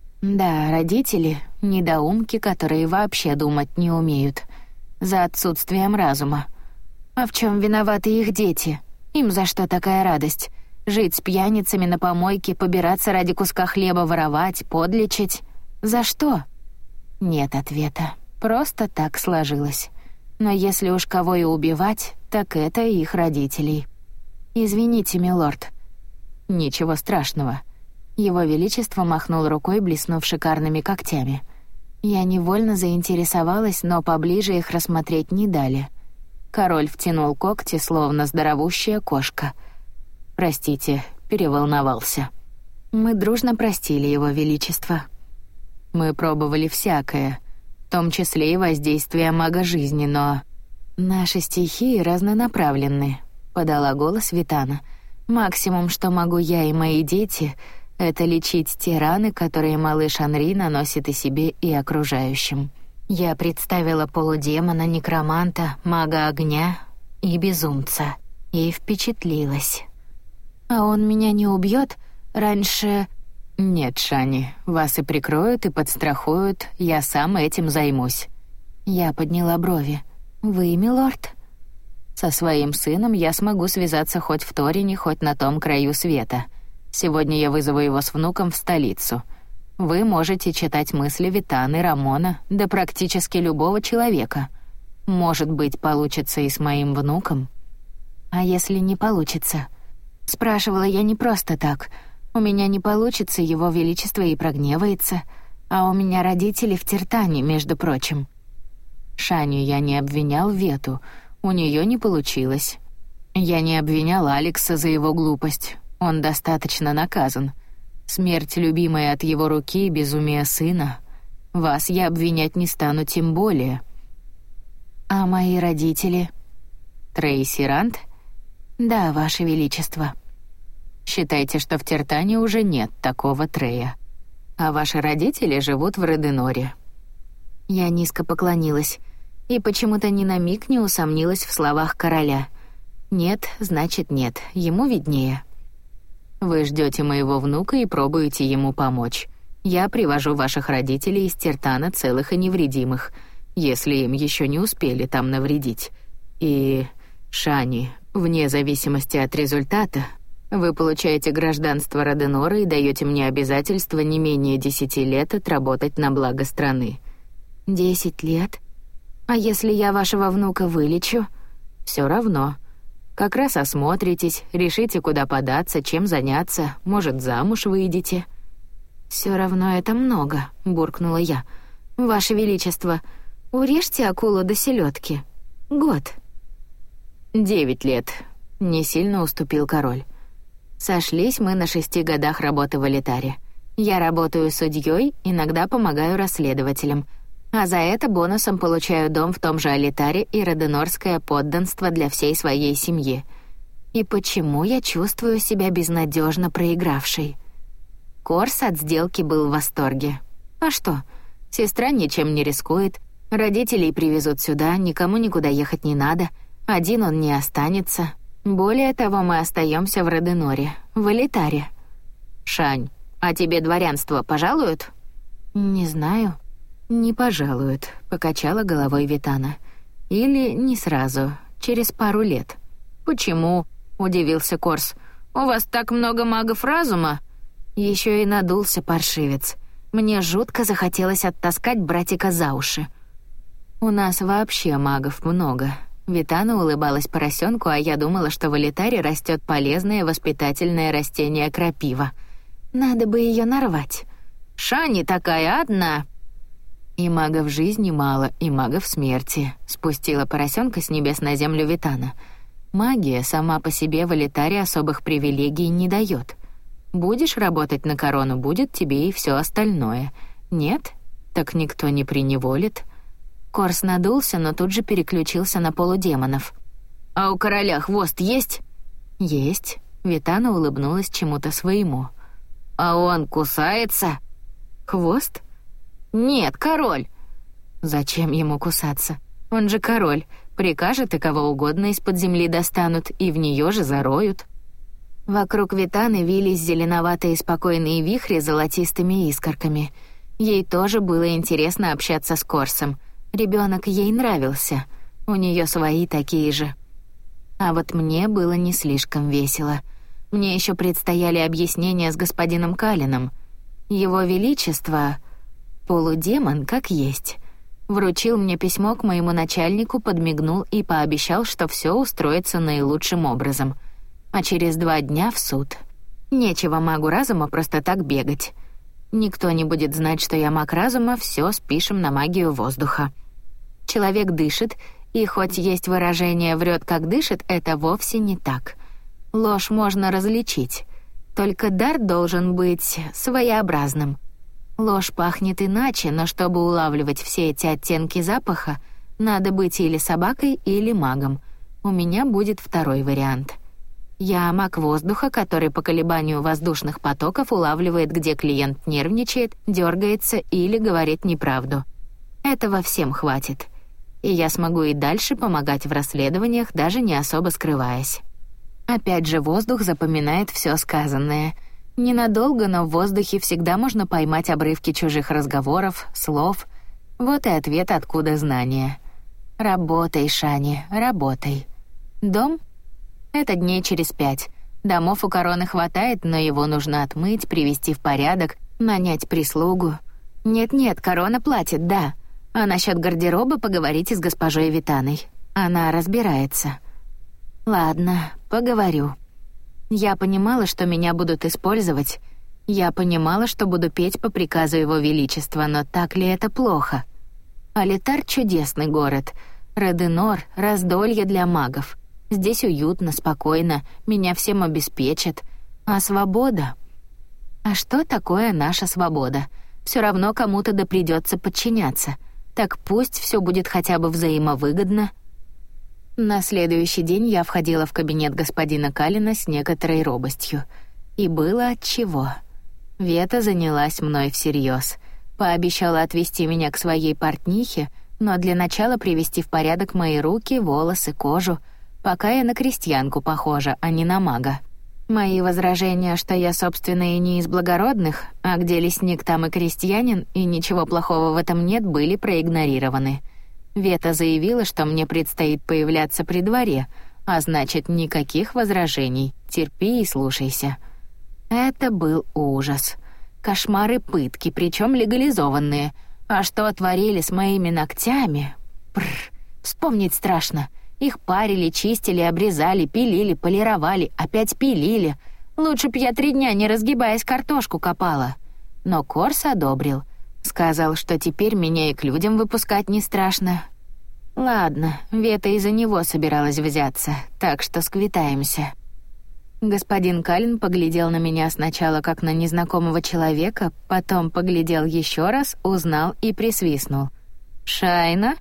Да, родители — недоумки, которые вообще думать не умеют. За отсутствием разума. А в чем виноваты их дети? Им за что такая радость? Жить с пьяницами на помойке, побираться ради куска хлеба, воровать, подлечить? За что? Нет ответа. Просто так сложилось. Но если уж кого и убивать, так это их родителей. «Извините, милорд». «Ничего страшного». Его Величество махнул рукой, блеснув шикарными когтями. Я невольно заинтересовалась, но поближе их рассмотреть не дали. Король втянул когти, словно здоровущая кошка. «Простите, переволновался». Мы дружно простили Его Величество. Мы пробовали всякое, в том числе и воздействие мага жизни, но... «Наши стихии разнонаправленны», — подала голос Витана. «Максимум, что могу я и мои дети, — это лечить те раны, которые малыш Анри наносит и себе, и окружающим». Я представила полудемона, некроманта, мага огня и безумца, и впечатлилась. «А он меня не убьет? Раньше...» «Нет, Шани, вас и прикроют, и подстрахуют, я сам этим займусь». Я подняла брови. «Вы, милорд?» «Со своим сыном я смогу связаться хоть в Торине, хоть на том краю света. Сегодня я вызову его с внуком в столицу. Вы можете читать мысли Витаны, Рамона, да практически любого человека. Может быть, получится и с моим внуком?» «А если не получится?» Спрашивала я не просто так. У меня не получится, его величество и прогневается, а у меня родители в Тертане, между прочим. Шаню я не обвинял Вету, у нее не получилось. Я не обвинял Алекса за его глупость, он достаточно наказан. Смерть любимой от его руки, безумие сына. Вас я обвинять не стану тем более. А мои родители? Трейси Рант? Да, ваше величество. Считайте, что в Тертане уже нет такого Трея. А ваши родители живут в Роденоре. Я низко поклонилась и почему-то ни на миг не усомнилась в словах короля. Нет, значит нет, ему виднее. Вы ждете моего внука и пробуете ему помочь. Я привожу ваших родителей из Тертана целых и невредимых, если им еще не успели там навредить. И, Шани, вне зависимости от результата, вы получаете гражданство Роденора и даете мне обязательство не менее десяти лет отработать на благо страны. Десять лет? А если я вашего внука вылечу? Все равно. Как раз осмотритесь, решите, куда податься, чем заняться, может, замуж выйдете. Все равно это много, буркнула я. Ваше величество, урежьте акулу до селедки. Год. Девять лет. Не сильно уступил король. Сошлись мы на шести годах работы в элитаре. Я работаю судьей, иногда помогаю расследователям, а за это бонусом получаю дом в том же элитаре и роденорское подданство для всей своей семьи. И почему я чувствую себя безнадежно проигравшей? Корс от сделки был в восторге. А что? Сестра ничем не рискует, родителей привезут сюда, никому никуда ехать не надо, один он не останется. Более того, мы остаемся в Роденоре, в элитаре. Шань, а тебе дворянство пожалуют? Не знаю. Не пожалуют, покачала головой Витана. Или не сразу, через пару лет. Почему? Удивился Корс. У вас так много магов разума? Еще и надулся паршивец. Мне жутко захотелось оттаскать братика за уши. У нас вообще магов много. Витана улыбалась поросенку, а я думала, что в элитаре растет полезное воспитательное растение крапива. Надо бы ее нарвать. Шани такая одна. И магов жизни мало, и магов смерти. Спустила поросенка с небес на землю Витана. Магия сама по себе в элитаре особых привилегий не дает. Будешь работать на корону, будет тебе и все остальное. Нет? Так никто не приневолит. Корс надулся, но тут же переключился на полудемонов. «А у короля хвост есть?» «Есть». Витана улыбнулась чему-то своему. «А он кусается?» «Хвост?» «Нет, король». «Зачем ему кусаться? Он же король. Прикажет, и кого угодно из-под земли достанут, и в нее же зароют». Вокруг Витаны вились зеленоватые спокойные вихри с золотистыми искорками. Ей тоже было интересно общаться с Корсом. Ребенок ей нравился, у нее свои такие же. А вот мне было не слишком весело. Мне еще предстояли объяснения с господином Калином. Его Величество, полудемон как есть, вручил мне письмо к моему начальнику, подмигнул и пообещал, что все устроится наилучшим образом. А через два дня в суд. Нечего магу разума просто так бегать. Никто не будет знать, что я маг разума, все спишем на магию воздуха. Человек дышит, и хоть есть выражение «врет, как дышит», это вовсе не так. Ложь можно различить, только дар должен быть своеобразным. Ложь пахнет иначе, но чтобы улавливать все эти оттенки запаха, надо быть или собакой, или магом. У меня будет второй вариант. Я маг воздуха, который по колебанию воздушных потоков улавливает, где клиент нервничает, дергается или говорит неправду. Этого всем хватит. И я смогу и дальше помогать в расследованиях, даже не особо скрываясь. Опять же, воздух запоминает все сказанное. Ненадолго, но в воздухе всегда можно поймать обрывки чужих разговоров, слов. Вот и ответ, откуда знания. Работай, Шани, работай. Дом? Это дней через пять. Домов у короны хватает, но его нужно отмыть, привести в порядок, нанять прислугу. Нет-нет, корона платит, да. А насчет гардероба поговорите с госпожой Витаной. Она разбирается. Ладно, поговорю. Я понимала, что меня будут использовать. Я понимала, что буду петь по приказу Его Величества, но так ли это плохо? Алитар — чудесный город. Реденор — раздолье для магов. Здесь уютно, спокойно, меня всем обеспечат. А свобода? А что такое наша свобода? Все равно кому-то да придется подчиняться. Так пусть все будет хотя бы взаимовыгодно. На следующий день я входила в кабинет господина Калина с некоторой робостью. И было отчего. Вета занялась мной всерьез. Пообещала отвезти меня к своей портнихе, но для начала привести в порядок мои руки, волосы, кожу, пока я на крестьянку похожа, а не на мага. Мои возражения, что я, собственно, и не из благородных, а где лесник, там и крестьянин, и ничего плохого в этом нет, были проигнорированы. Вета заявила, что мне предстоит появляться при дворе, а значит, никаких возражений, терпи и слушайся. Это был ужас. Кошмары пытки, причем легализованные. А что творили с моими ногтями? Бррр, вспомнить страшно. Их парили, чистили, обрезали, пилили, полировали, опять пилили. Лучше б я три дня, не разгибаясь, картошку копала. Но Корс одобрил. Сказал, что теперь меня и к людям выпускать не страшно. Ладно, Вета из-за него собиралась взяться, так что сквитаемся. Господин Калин поглядел на меня сначала как на незнакомого человека, потом поглядел еще раз, узнал и присвистнул. «Шайна?»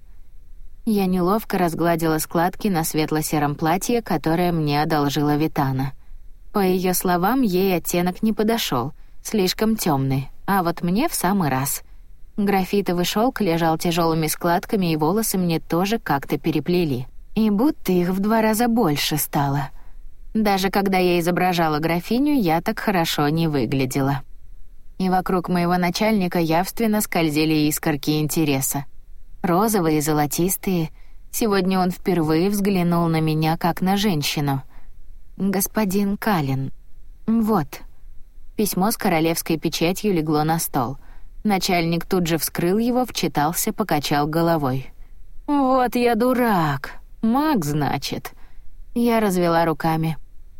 Я неловко разгладила складки на светло-сером платье, которое мне одолжила Витана. По ее словам, ей оттенок не подошел, слишком темный, а вот мне в самый раз. Графитовый шелк лежал тяжелыми складками, и волосы мне тоже как-то переплели. И будто их в два раза больше стало. Даже когда я изображала графиню, я так хорошо не выглядела. И вокруг моего начальника явственно скользили искорки интереса. Розовые, золотистые. Сегодня он впервые взглянул на меня как на женщину. «Господин Калин. Вот». Письмо с королевской печатью легло на стол. Начальник тут же вскрыл его, вчитался, покачал головой. «Вот я дурак. Маг, значит». Я развела руками.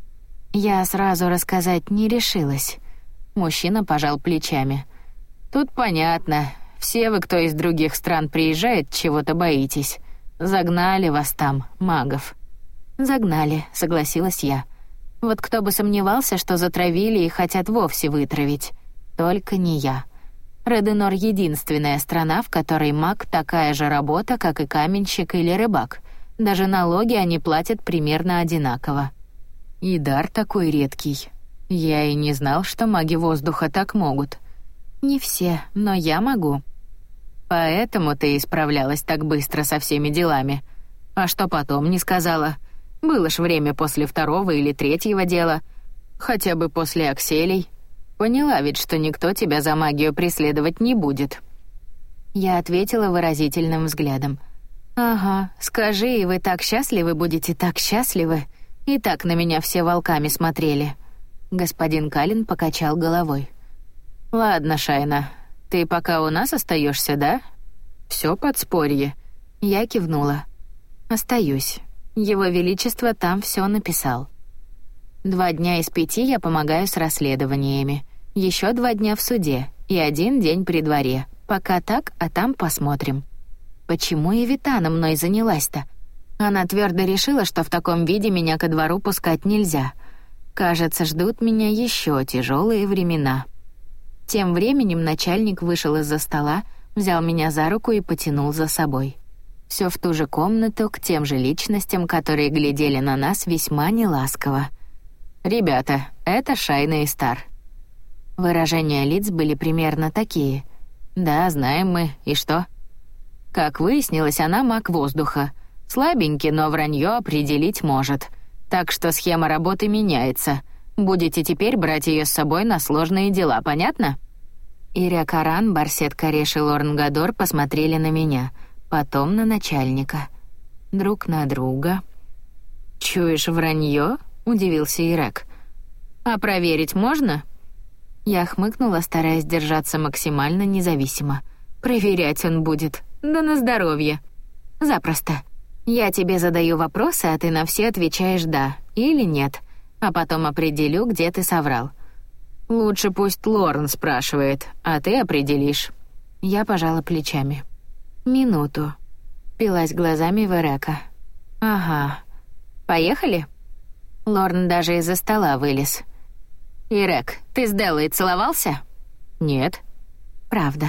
Я сразу рассказать не решилась. Мужчина пожал плечами. «Тут понятно. Все вы, кто из других стран приезжает, чего-то боитесь. Загнали вас там, магов». «Загнали», — согласилась я. «Вот кто бы сомневался, что затравили и хотят вовсе вытравить. Только не я. Реденор — единственная страна, в которой маг — такая же работа, как и каменщик или рыбак. Даже налоги они платят примерно одинаково. И дар такой редкий. Я и не знал, что маги воздуха так могут. Не все, но я могу. Поэтому ты исправлялась так быстро со всеми делами. А что потом не сказала? Было ж время после второго или третьего дела. Хотя бы после акселей. Поняла ведь, что никто тебя за магию преследовать не будет». Я ответила выразительным взглядом. «Ага, скажи, и вы так счастливы будете, так счастливы. И так на меня все волками смотрели». Господин Калин покачал головой. «Ладно, Шайна, ты пока у нас остаешься, да? Все подспорье». Я кивнула. «Остаюсь. Его Величество там все написал. Два дня из пяти я помогаю с расследованиями. Еще два дня в суде и один день при дворе. Пока так, а там посмотрим». Почему и Витана мной занялась-то? Она твердо решила, что в таком виде меня ко двору пускать нельзя. Кажется, ждут меня еще тяжелые времена. Тем временем начальник вышел из-за стола, взял меня за руку и потянул за собой. Все в ту же комнату, к тем же личностям, которые глядели на нас весьма неласково. «Ребята, это Шайна и Стар». Выражения лиц были примерно такие. «Да, знаем мы. И что?» Как выяснилось, она маг воздуха. Слабенький, но вранье определить может. Так что схема работы меняется. Будете теперь брать ее с собой на сложные дела, понятно? Иря Каран, Барсет Кареш и Лорн Гадор посмотрели на меня, потом на начальника. Друг на друга. «Чуешь вранье?» — удивился Ирек. «А проверить можно?» Я хмыкнула, стараясь держаться максимально независимо. «Проверять он будет. Да на здоровье. Запросто. Я тебе задаю вопросы, а ты на все отвечаешь «да» или «нет». а потом определю, где ты соврал. Лучше пусть Лорн спрашивает, а ты определишь. Я пожала плечами. Минуту. Впилась глазами в Ирека. Ага. Поехали? Лорн даже из-за стола вылез. Ирек, ты с Деллой целовался? Нет. Правда.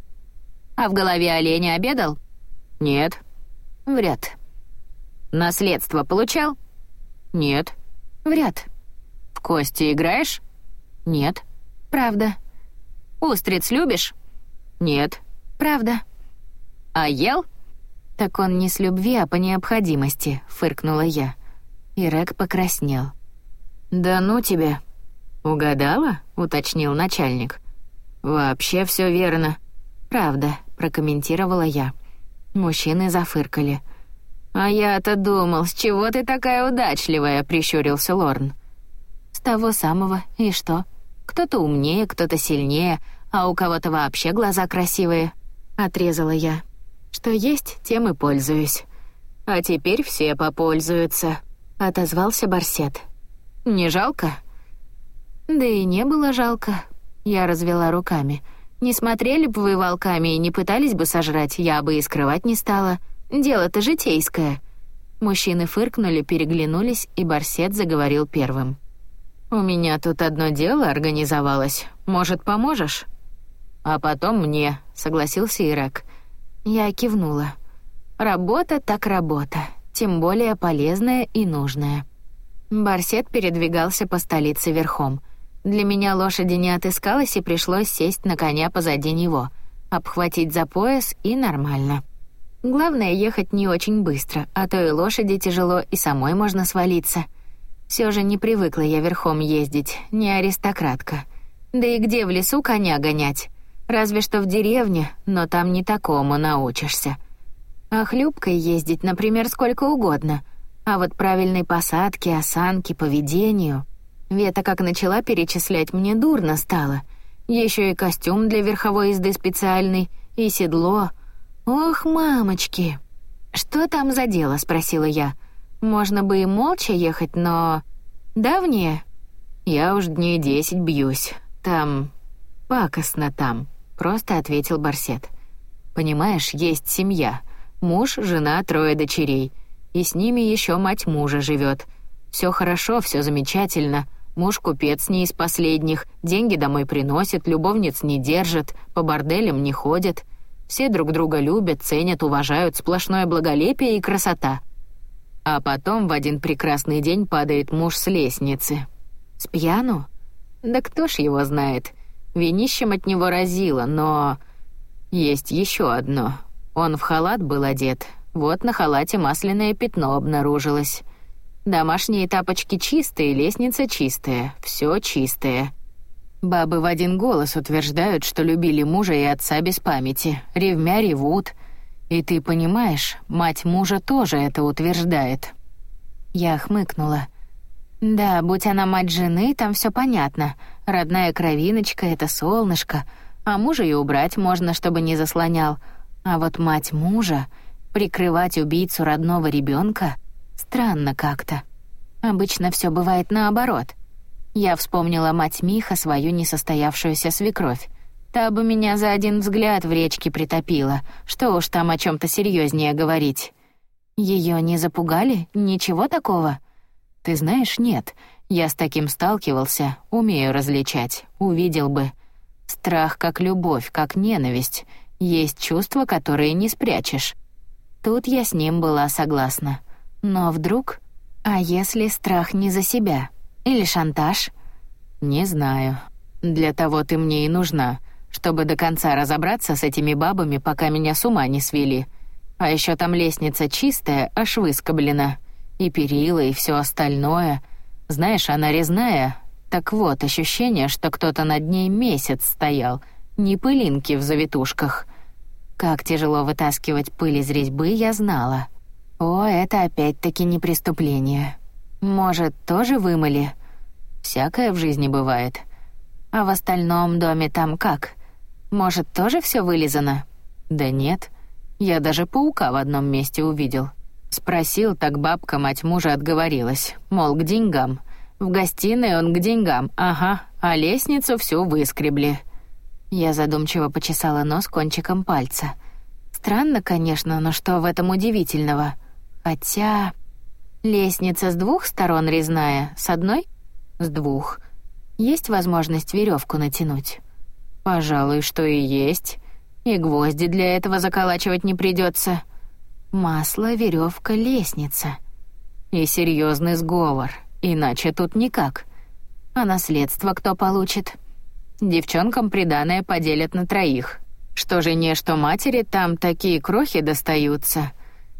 А в голове оленя обедал? Нет. Вряд. Наследство получал? Нет. Вряд. В кости играешь? Нет. Правда. Устриц любишь? Нет. Правда. А ел? Так он не с любви, а по необходимости, фыркнула я. Ирек покраснел. Да ну тебе. Угадала? Уточнил начальник. Вообще все верно. Правда, прокомментировала я. Мужчины зафыркали. А я-то думал, с чего ты такая удачливая, прищурился Лорн. С того самого. И что? Кто-то умнее, кто-то сильнее, а у кого-то вообще глаза красивые. Отрезала я. Что есть, тем и пользуюсь. А теперь все попользуются, отозвался Барсет. Не жалко? Да и не было жалко. Я развела руками. Не смотрели бы вы волками и не пытались бы сожрать, я бы и скрывать не стала. Дело-то житейское. Мужчины фыркнули, переглянулись, и Барсет заговорил первым. У меня тут одно дело организовалось. Может, поможешь? А потом мне, согласился Ирек. Я кивнула. Работа так работа, тем более полезная и нужная. Барсет передвигался по столице верхом. Для меня лошади не отыскалось, и пришлось сесть на коня позади него, обхватить за пояс и нормально. Главное ехать не очень быстро, а то и лошади тяжело, и самой можно свалиться. Все же не привыкла я верхом ездить, не аристократка. Да и где в лесу коня гонять? Разве что в деревне, но там не такому научишься. А хлюпкой ездить, например, сколько угодно. А вот правильной посадки, осанки, поведению... Вета как начала перечислять, мне дурно стало. Еще и костюм для верховой езды специальный, и седло. Ох, мамочки! Что там за дело, спросила я. Можно бы и молча ехать, но... Давнее? Я уж дней десять бьюсь. Там... пакостно там, просто ответил Барсет. Понимаешь, есть семья. Муж, жена, трое дочерей. И с ними еще мать мужа живет. Все хорошо, все замечательно. Муж купец не из последних, деньги домой приносит, любовниц не держит, по борделям не ходит. Все друг друга любят, ценят, уважают, сплошное благолепие и красота. А потом в один прекрасный день падает муж с лестницы. С пьяну? Да кто ж его знает. Винищем от него разило, но... Есть еще одно. Он в халат был одет. Вот на халате масляное пятно обнаружилось. Домашние тапочки чистые, лестница чистая, все чистое. Бабы в один голос утверждают, что любили мужа и отца без памяти, ревмя ревут. И ты понимаешь, мать мужа тоже это утверждает. Я хмыкнула. Да, будь она мать жены, там все понятно. Родная кровиночка — это солнышко, а мужа и убрать можно, чтобы не заслонял. А вот мать мужа, прикрывать убийцу родного ребенка — странно как-то. Обычно все бывает наоборот. Я вспомнила мать Миха, свою несостоявшуюся свекровь. Та бы меня за один взгляд в речке притопила. Что уж там о чем-то серьезнее говорить. Ее не запугали? Ничего такого? Ты знаешь, нет. Я с таким сталкивался, умею различать. Увидел бы. Страх как любовь, как ненависть. Есть чувства, которые не спрячешь. Тут я с ним была согласна. Но вдруг... А если страх не за себя? Или шантаж? Не знаю. Для того ты мне и нужна, чтобы до конца разобраться с этими бабами, пока меня с ума не свели. А еще там лестница чистая, аж выскоблена. И перила, и все остальное. Знаешь, она резная. Так вот, ощущение, что кто-то над ней месяц стоял. Не пылинки в завитушках. Как тяжело вытаскивать пыль из резьбы, я знала. О, это опять-таки не преступление. Может, тоже вымыли? Всякое в жизни бывает. А в остальном доме там как? Может, тоже все вылизано? Да нет. Я даже паука в одном месте увидел. Спросил, так бабка, мать мужа, отговорилась. Мол, к деньгам. В гостиной он к деньгам, ага, а лестницу всю выскребли». Я задумчиво почесала нос кончиком пальца. Странно, конечно, но что в этом удивительного? Хотя... Лестница с двух сторон резная, с одной? С двух. Есть возможность веревку натянуть? Пожалуй, что и есть. И гвозди для этого заколачивать не придется. Масло, веревка, лестница. И серьезный сговор, иначе тут никак. А наследство кто получит? Девчонкам приданое поделят на троих. Что жене, что матери там такие крохи достаются.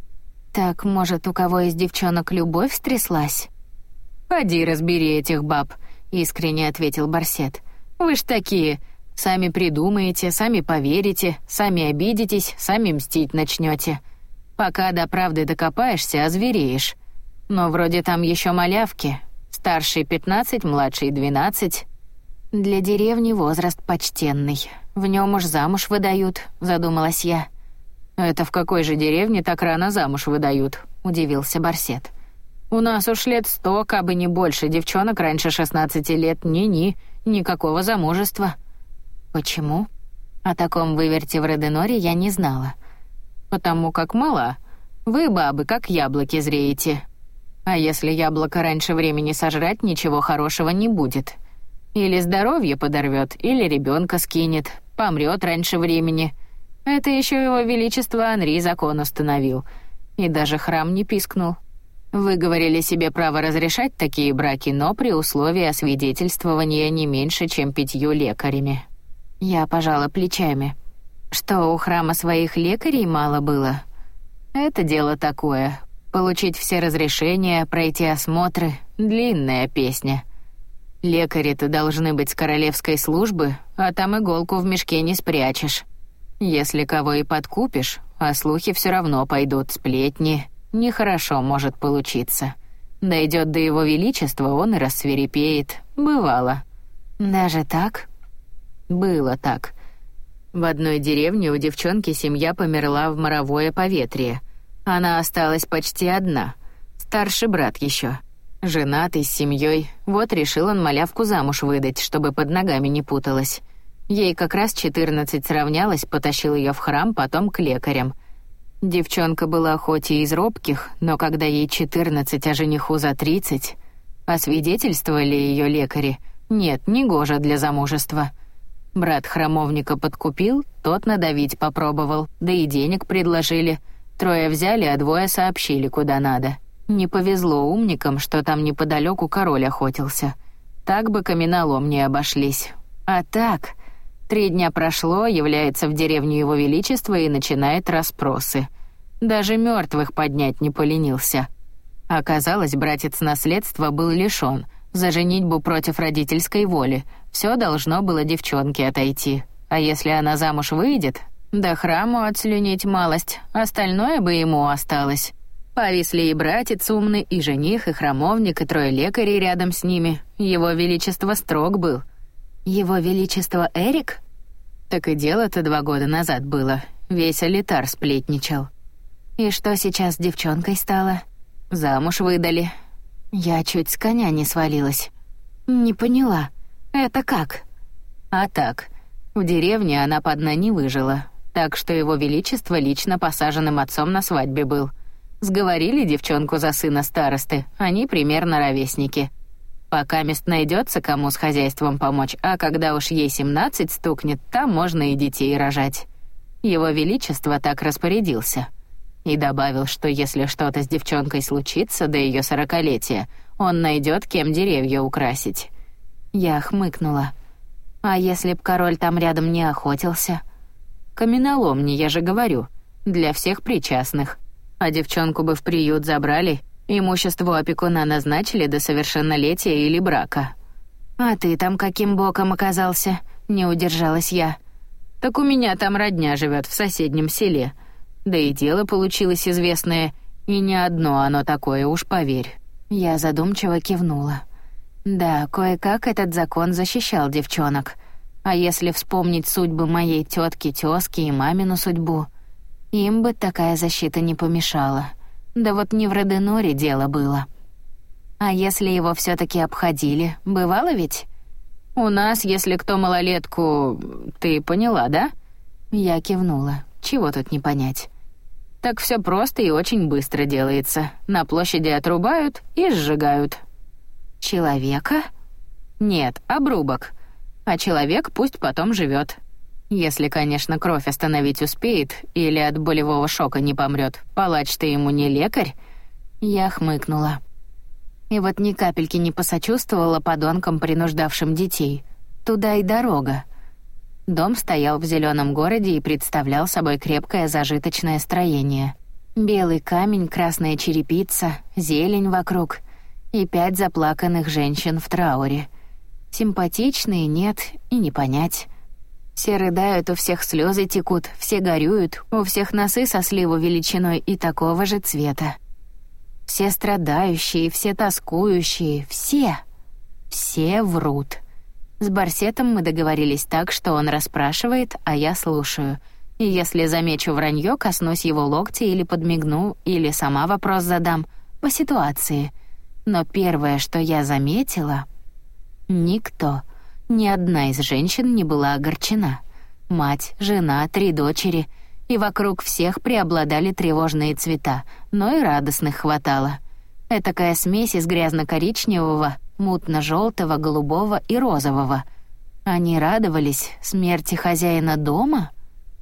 Так, может, у кого из девчонок любовь стряслась? «Поди разбери этих баб», — искренне ответил Барсет. «Вы ж такие, сами придумаете, сами поверите, сами обидитесь, сами мстить начнете. Пока до правды докопаешься, озвереешь. Но вроде там еще малявки. Старший пятнадцать, младший двенадцать. Для деревни возраст почтенный. В нем уж замуж выдают», — задумалась я. «Это в какой же деревне так рано замуж выдают?» — удивился Барсет. «У нас уж лет сто, кабы не больше, девчонок раньше шестнадцати лет ни-ни, никакого замужества». «Почему?» О таком выверте в Реденоре я не знала. «Потому как мала. Вы, бабы, как яблоки зреете. А если яблоко раньше времени сожрать, ничего хорошего не будет. Или здоровье подорвет, или ребенка скинет, помрет раньше времени. Это еще его величество Анри закон установил. И даже храм не пискнул. Вы говорили себе право разрешать такие браки, но при условии освидетельствования не меньше, чем пятью лекарями». Я пожала плечами. Что, у храма своих лекарей мало было? Это дело такое. Получить все разрешения, пройти осмотры — длинная песня. Лекари-то должны быть с королевской службы, а там иголку в мешке не спрячешь. Если кого и подкупишь, а слухи все равно пойдут, сплетни, нехорошо может получиться. Дойдет до его величества, он и рассвирепеет. Бывало. Даже так? Было так. В одной деревне у девчонки семья померла в моровое поветрие. Она осталась почти одна. Старший брат еще. Женатый, с семьей. Вот решил он малявку замуж выдать, чтобы под ногами не путалась. Ей как раз четырнадцать сравнялось, потащил ее в храм, потом к лекарям. Девчонка была хоть и из робких, но когда ей четырнадцать, а жениху за тридцать, освидетельствовали ее лекари. Нет, не гоже для замужества. Брат храмовника подкупил, тот надавить попробовал, да и денег предложили. Трое взяли, а двое сообщили, куда надо. Не повезло умникам, что там неподалеку король охотился. Так бы каменолом не обошлись. А так... Три дня прошло, является в деревню его величество и начинает расспросы. Даже мертвых поднять не поленился. Оказалось, братец наследства был лишён. За женитьбу против родительской воли. Все должно было девчонке отойти. А если она замуж выйдет, да храму отслюнить малость, остальное бы ему осталось. Повисли и братец умный, и жених, и храмовник, и трое лекарей рядом с ними. Его величество строг был. Его величество Эрик? Так и дело-то два года назад было. Весь Алитар сплетничал. И что сейчас с девчонкой стало? Замуж выдали. Я чуть с коня не свалилась. Не поняла. Это как? А так. В деревне она подна не выжила. Так что его величество лично посаженным отцом на свадьбе был. Сговорили девчонку за сына старосты. Они примерно ровесники. Пока мест найдется, кому с хозяйством помочь, а когда уж ей семнадцать стукнет, там можно и детей рожать. Его величество так распорядился. И добавил, что если что-то с девчонкой случится до ее сорокалетия, он найдет, кем деревья украсить. Я хмыкнула. А если б король там рядом не охотился? Каменоломни, я же говорю, для всех причастных. А девчонку бы в приют забрали, имущество опекуна назначили до совершеннолетия или брака. «А ты там каким боком оказался?» — не удержалась я. «Так у меня там родня живет в соседнем селе. Да и дело получилось известное, и не одно оно такое, уж поверь». Я задумчиво кивнула. Да, кое-как этот закон защищал девчонок. А если вспомнить судьбы моей тётки, тёзки и мамину судьбу, им бы такая защита не помешала. Да вот не в Реденоре дело было. А если его все-таки обходили? Бывало ведь? У нас, если кто малолетку... Ты поняла, да? Я кивнула. Чего тут не понять? Так все просто и очень быстро делается. На площади отрубают и сжигают. Человека? Нет, обрубок. А человек пусть потом живет. Если, конечно, кровь остановить успеет или от болевого шока не помрет. Палач-то ему не лекарь. Я хмыкнула. И вот ни капельки не посочувствовала подонкам, принуждавшим детей. Туда и дорога. Дом стоял в зеленом городе и представлял собой крепкое зажиточное строение. Белый камень, красная черепица, зелень вокруг и пять заплаканных женщин в трауре. Симпатичные нет и не понять. Все рыдают, у всех слезы текут, все горюют, у всех носы со сливу величиной и такого же цвета. Все страдающие, все тоскующие, все, все врут. С Барсетом мы договорились так, что он расспрашивает, а я слушаю. И если замечу вранье, коснусь его локтя или подмигну, или сама вопрос задам, по ситуации. Но первое, что я заметила... Никто, ни одна из женщин не была огорчена. Мать, жена, три дочери. И вокруг всех преобладали тревожные цвета, но и радостных хватало. Этакая смесь из грязно-коричневого, мутно-желтого, голубого и розового. Они радовались смерти хозяина дома?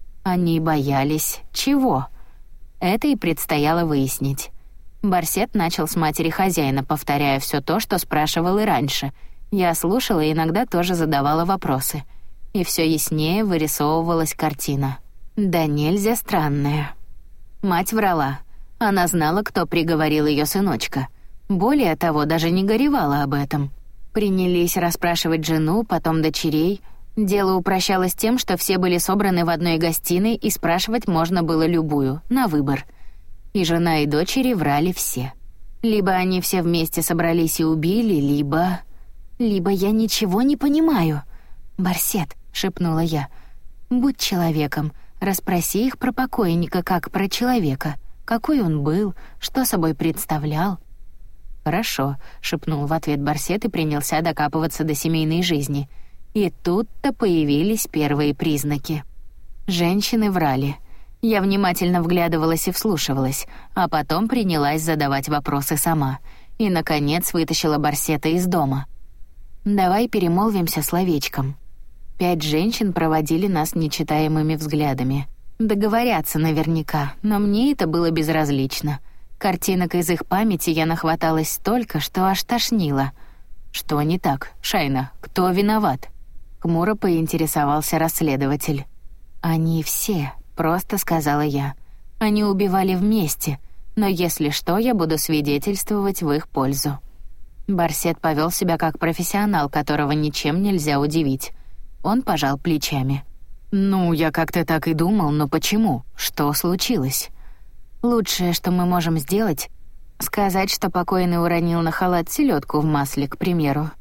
Они боялись чего? Это и предстояло выяснить. Барсет начал с матери хозяина, повторяя все то, что спрашивал и раньше. Я слушала и иногда тоже задавала вопросы. И все яснее вырисовывалась картина. Да нельзя странная. Мать врала. Она знала, кто приговорил ее сыночка. Более того, даже не горевала об этом. Принялись расспрашивать жену, потом дочерей. Дело упрощалось тем, что все были собраны в одной гостиной, и спрашивать можно было любую, на выбор. И жена, и дочери врали все. Либо они все вместе собрались и убили, либо... Либо я ничего не понимаю. «Барсет», — шепнула я, — «будь человеком, расспроси их про покойника, как про человека. Какой он был, что собой представлял». «Хорошо», — шепнул в ответ Барсет и принялся докапываться до семейной жизни. И тут-то появились первые признаки. Женщины врали. Я внимательно вглядывалась и вслушивалась, а потом принялась задавать вопросы сама. И, наконец, вытащила Барсета из дома. «Давай перемолвимся словечком». Пять женщин проводили нас нечитаемыми взглядами. Договорятся наверняка, но мне это было безразлично. Картинок из их памяти я нахваталась столько, что аж тошнило. «Что не так, Шайна? Кто виноват?» Хмуро поинтересовался расследователь. «Они все», — просто сказала я. «Они убивали вместе, но если что, я буду свидетельствовать в их пользу». Барсет повел себя как профессионал, которого ничем нельзя удивить. Он пожал плечами. «Ну, я как-то так и думал, но почему? Что случилось?» «Лучшее, что мы можем сделать, сказать, что покойный уронил на халат селедку в масле, к примеру».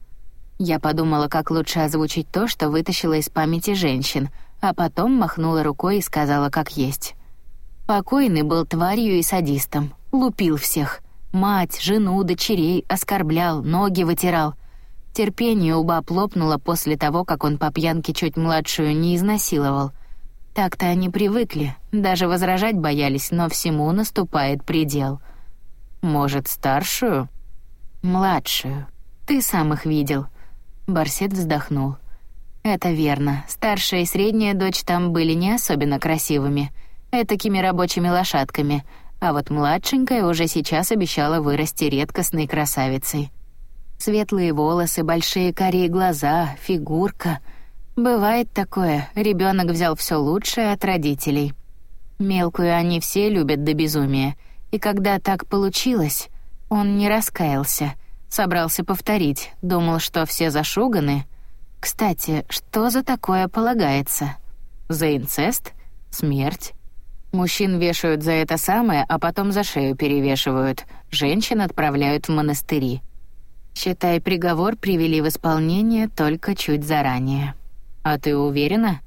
Я подумала, как лучше озвучить то, что вытащила из памяти женщин, а потом махнула рукой и сказала, как есть. Покойный был тварью и садистом, лупил всех. Мать, жену, дочерей оскорблял, ноги вытирал. Терпение у баб лопнуло после того, как он по пьянке чуть младшую не изнасиловал. Так-то они привыкли, даже возражать боялись, но всему наступает предел. «Может, старшую?» «Младшую. Ты сам их видел». Барсет вздохнул. «Это верно. Старшая и средняя дочь там были не особенно красивыми, этакими рабочими лошадками, а вот младшенькая уже сейчас обещала вырасти редкостной красавицей. Светлые волосы, большие карие глаза, фигурка. Бывает такое, ребенок взял все лучшее от родителей. Мелкую они все любят до безумия, и когда так получилось, он не раскаялся, собрался повторить, думал, что все зашуганы. Кстати, что за такое полагается? За инцест? Смерть? Мужчин вешают за это самое, а потом за шею перевешивают, женщин отправляют в монастыри. Считай, приговор привели в исполнение только чуть заранее. А ты уверена?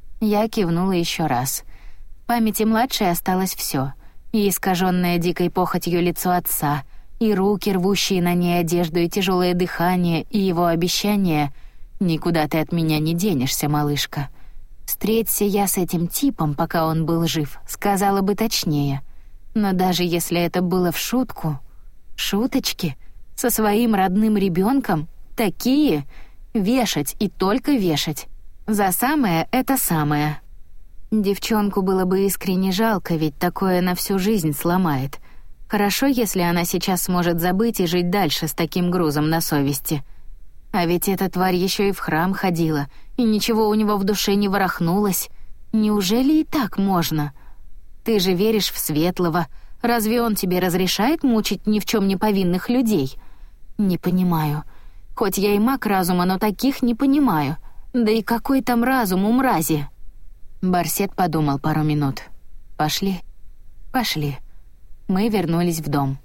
Я кивнула еще раз. В памяти младшей осталось все: и искаженное дикой похотью лицо отца, И руки, рвущие на ней одежду, и тяжелое дыхание, и его обещание: «Никуда ты от меня не денешься, малышка». Встреться я с этим типом, пока он был жив, сказала бы точнее. Но даже если это было в шутку... Шуточки? Со своим родным ребенком? Такие? Вешать и только вешать. За самое это самое. Девчонку было бы искренне жалко, ведь такое на всю жизнь сломает. Хорошо, если она сейчас сможет забыть и жить дальше с таким грузом на совести. А ведь эта тварь еще и в храм ходила, и ничего у него в душе не ворохнулось. Неужели и так можно? Ты же веришь в Светлого. Разве он тебе разрешает мучить ни в чем не повинных людей? Не понимаю. Хоть я и маг разума, но таких не понимаю. Да и какой там разум у мрази? Барсет подумал пару минут. Пошли. Пошли. Мы вернулись в дом.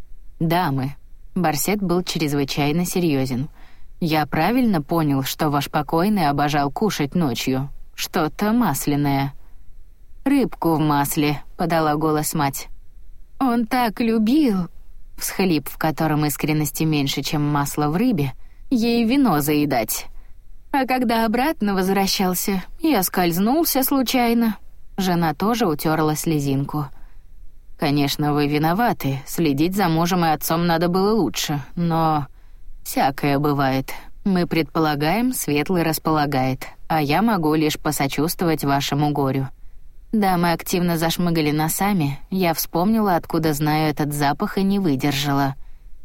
Дамы. Барсет был чрезвычайно серьезен. Я правильно понял, что ваш покойный обожал кушать ночью? Что-то масляное. Рыбку в масле, подала голос мать. Он так любил, всхлип, в котором искренности меньше, чем масло в рыбе, ей вино заедать. А когда обратно возвращался, я скользнулся случайно. Жена тоже утерла слезинку. Конечно, вы виноваты, следить за мужем и отцом надо было лучше, но всякое бывает. Мы предполагаем, Светлый располагает, а я могу лишь посочувствовать вашему горю. Дамы активно зашмыгали носами, я вспомнила, откуда знаю этот запах, и не выдержала.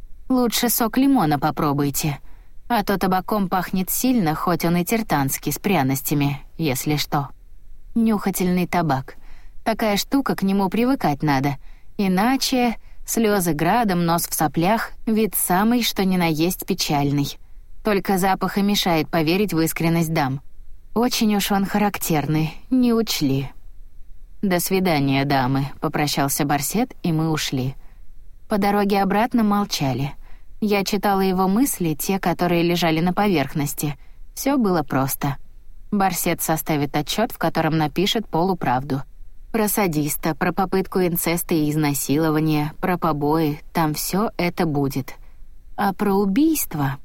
Лучше сок лимона попробуйте, а то табаком пахнет сильно, хоть он и тертанский, с пряностями, если что. Нюхательный табак. Такая штука, к нему привыкать надо, иначе слезы градом, нос в соплях, вид самый, что ни на есть печальный. Только запах и мешает поверить в искренность дам. Очень уж он характерный, не учли. «До свидания, дамы», — попрощался Барсет, и мы ушли. По дороге обратно молчали. Я читала его мысли, те, которые лежали на поверхности. Все было просто. Барсет составит отчет, в котором напишет полуправду. Про садиста, про попытку инцеста и изнасилования, про побои, там все это будет. А про убийство...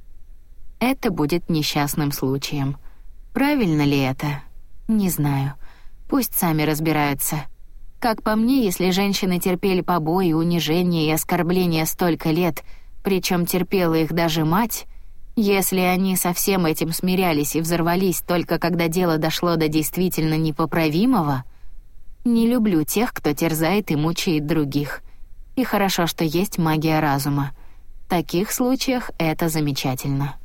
Это будет несчастным случаем. Правильно ли это? Не знаю. Пусть сами разбираются. Как по мне, если женщины терпели побои, унижения и оскорбления столько лет, причем терпела их даже мать, если они со всем этим смирялись и взорвались только когда дело дошло до действительно непоправимого, не люблю тех, кто терзает и мучает других. И хорошо, что есть магия разума. В таких случаях это замечательно.